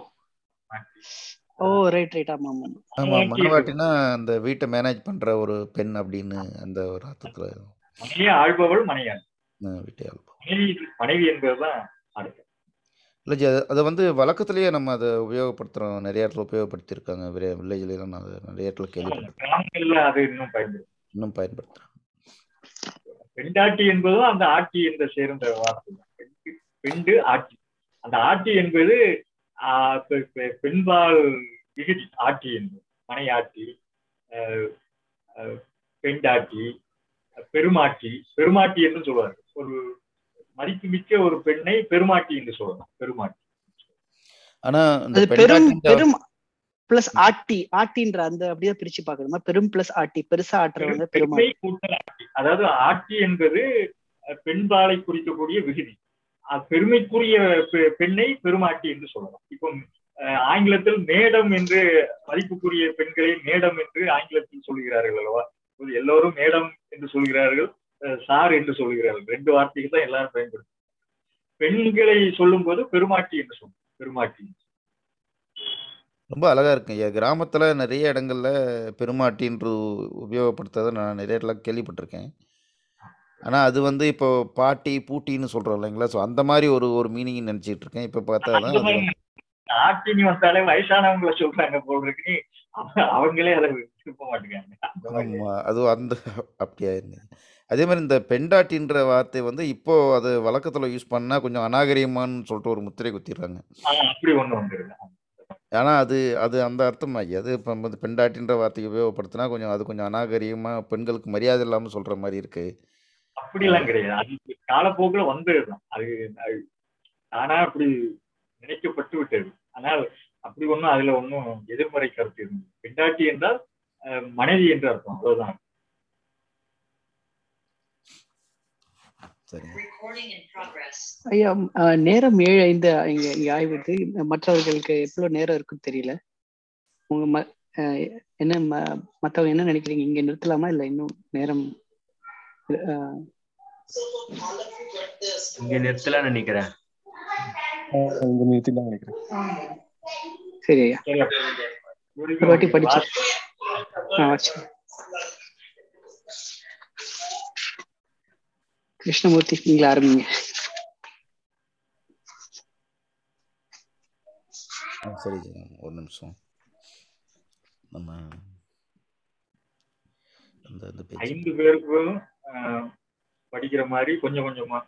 Oh right right. ஆமா ஆமா ஆமா, மனவாட்டினா அந்த வீட்டை மேனேஜ் பண்ற ஒரு பெண் அப்படின்னு அந்த ஒரு அர்த்தத்துல. மனைவியே ஆள்பவள் மனையாட்டி, வீட்டை ஆள்பவள். மனைவி என்பதுதான் அர்த்தம். இல்லை ஜி, அதை வந்து வழக்கத்திலேயே நம்ம அதை உபயோகப்படுத்துறோம். நிறைய இடத்துல உபயோகப்படுத்தியிருக்காங்க. வில்லேஜ்லாம் நான் நிறைய இடத்துல கேள்விப்பட்டிருக்கேன். கிராமங்கள்ல அது இன்னும் பயன்படுத்துறாங்க. பெண்டாட்டி என்பதும் அந்த ஆட்சி என்ற சேர்ந்த வார்த்தை தான். பெண்டு ஆட்சி. அந்த ஆட்சி என்பது பெண்பால் விகுதி. ஆட்சி என்பது மனையாட்சி, பெண்டாட்டி, பெருமாட்டி. பெருமாட்டி என்று சொல்வார்கள். ஒரு மதிப்புமிக்க ஒரு பெண்ணை பெருமாட்டி என்று சொல்லலாம். பெருமாட்டி. ஆனா பெரும் பிளஸ் ஆட்டி, ஆட்டின்ற அந்த அப்படியே பிரிச்சு பாக்கணுமா? பெரும் பிளஸ் ஆட்டி, பெருசா ஆட்டுறவங்க பெருமாட்டி. அதாவது ஆட்சி என்பது பெண்பாலை குறிக்கக்கூடிய விகுதி. பெருமைக்குரிய பெண்ணை பெருமாட்டி என்று சொல்லலாம். இப்போ ஆங்கிலத்தில் மேடம் என்று மதிப்புக்குரிய பெண்களை மேடம் என்று ஆங்கிலத்தில் சொல்கிறார்கள் அல்லவா? எல்லோரும் மேடம் என்று சொல்கிறார்கள், சார் என்று சொல்கிறார்கள். 2 வார்த்தைகள் தான் எல்லாரும் பயன்படுத்தும். பெண்களை சொல்லும் போது பெருமாட்டி என்று சொல்லும். பெருமாட்டி ரொம்ப அழகா இருக்கு. கிராமத்துல நிறைய இடங்கள்ல பெருமாட்டின்று உபயோகப்படுத்துறதை நான் நிறைய இடத்துல கேள்விப்பட்டிருக்கேன். ஆனா அது வந்து இப்போ பாட்டி பூட்டின்னு சொல்றோம் இல்லைங்களா? ஸோ அந்த மாதிரி ஒரு மீனிங் நினைச்சிட்டு இருக்கேன். இப்போ பார்த்தா தான் ஆட்டினி வந்தாலே வயசானவங்களை சொல்றாங்க போல் இருக்கு. அவங்களே அதை விரும்ப மாட்டேங்காங்க. ஆமா, அதுவும் அந்த அப்படியா இருந்தது. அதே மாதிரி இந்த பெண்டாட்டின்ற வார்த்தை வந்து இப்போ அது வழக்கத்துல யூஸ் பண்ணா கொஞ்சம் அநாகரிகமான்னு சொல்லிட்டு ஒரு முத்திரை குத்திடுறாங்க. அப்படி ஒண்ணு வந்துருது. ஆனா அது அது அந்த அர்த்தம் ஆகி அது இப்போ வந்து பெண்டாட்டின்ற வார்த்தையை உபயோகப்படுத்தினா கொஞ்சம் அது கொஞ்சம் அநாகரிகமா, பெண்களுக்கு மரியாதை இல்லாமல் சொல்ற மாதிரி இருக்கு. அப்படிலாம் கிடையாது. அது காலப்போக்குல வந்துடுதான். அது ஆனா அப்படி நினைக்கப்பட்டு விட்டது. ஆனால் அப்படி ஒண்ணும் அதுல ஒன்றும் எதிர்மறை கருத்து இருந்தது. பெண்டாட்டி என்றால் மனைவி என்று அர்த்தம், அவ்வளவுதான். ஐயா, நேரம் 7:05 இங்க ஆய்வுது. மற்றவர்களுக்கு எவ்வளவு நேரம் இருக்குன்னு தெரியல. உங்க என்ன மத்தவங்க என்ன நினைக்கிறீங்க? இங்க நிறுத்தலாமா இல்ல இன்னும் நேரம்? இங்க நிறுத்தலாம் நினைக்கிறேன். சரி ஐயா, ஒரு வாட்டி படிச்சு கிருஷ்ணமூர்த்தி நீங்கள ஆரம்பிங்க. சரி, ஒரு நிமிஷம். நம்ம 5 பேருக்கும் படிக்கிற மாதிரி கொஞ்சம் கொஞ்சமா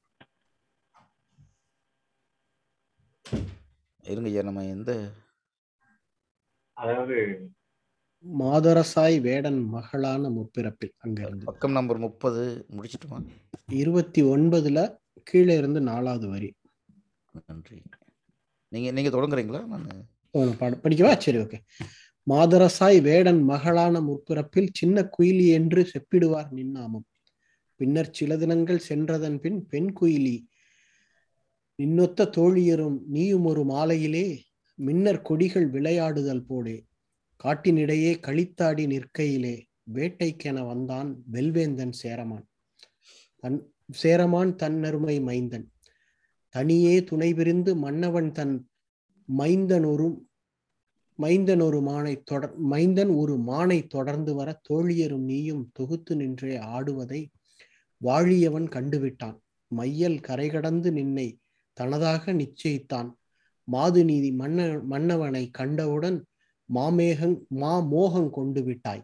இருங்க. நம்ம எந்த அதாவது மாதரசாய் வேடன் மகளான முற்பிறப்பில் அங்க இருந்து பக்கம் நம்பர் 30 முடிச்சிட்டுமா? 29ல கீழே இருந்து 4வது வரி. நன்றி. நீங்க தொடங்குறீங்களா? நான் படிக்கவா? சரி, ஓகே. மாதரசாய் வேடன் மகளான முற்பிறப்பில் சின்ன குயிலி என்று செப்பிடுவார் நின்னாமம். பின்னர் சில தினங்கள் சென்றதன் பின் பெண் குயிலி நின்னொத்த தோழியரும் நீயும் ஒரு மாலையிலே மின்னர் கொடிகள் விளையாடுதல் போடே காட்டினிடையே களித்தாடி நிற்கையிலே வேட்டைக்கென வந்தான் வெல்வேந்தன் சேரமான் தன்னருமை மைந்தன் தனியே துணை பிரிந்து மன்னவன் தன் மைந்தன் ஒரு மானை தொடர்ந்து வர தோழியரும் நீயும் தொகுத்து நின்றே ஆடுவதை வாழியவன் கண்டுவிட்டான். மையல் கரை கடந்து நின்னை தனதாக நிச்சயித்தான். மாது நீதி மன்னவனை கண்டவுடன் மாமோகம் கொண்டு விட்டாய்.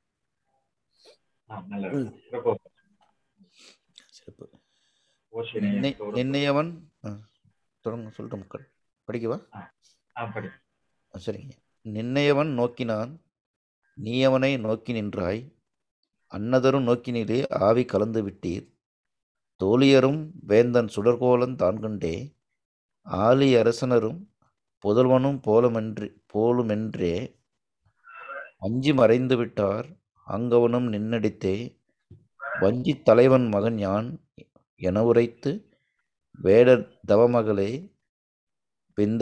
நின்னையவன் சொல்ற மக்கள் படிக்கவா? சரிங்க. நின்னையவன் நோக்கினான், நீ அவனை நோக்கி நின்றாய். அன்னதரும் நோக்கினிலே ஆவி கலந்து விட்டீர். தோழியரும் வேந்தன் சுடர்கோலன் தான் கண்டே ஆலி அரசனரும் புதல்வனும் போலுமென்றே அஞ்சி மறைந்து விட்டார். அங்கவனும் நின்னடித்தே வஞ்சி தலைவன் மகன் யான் என உரைத்து வேடர் தவமகளே பெந்த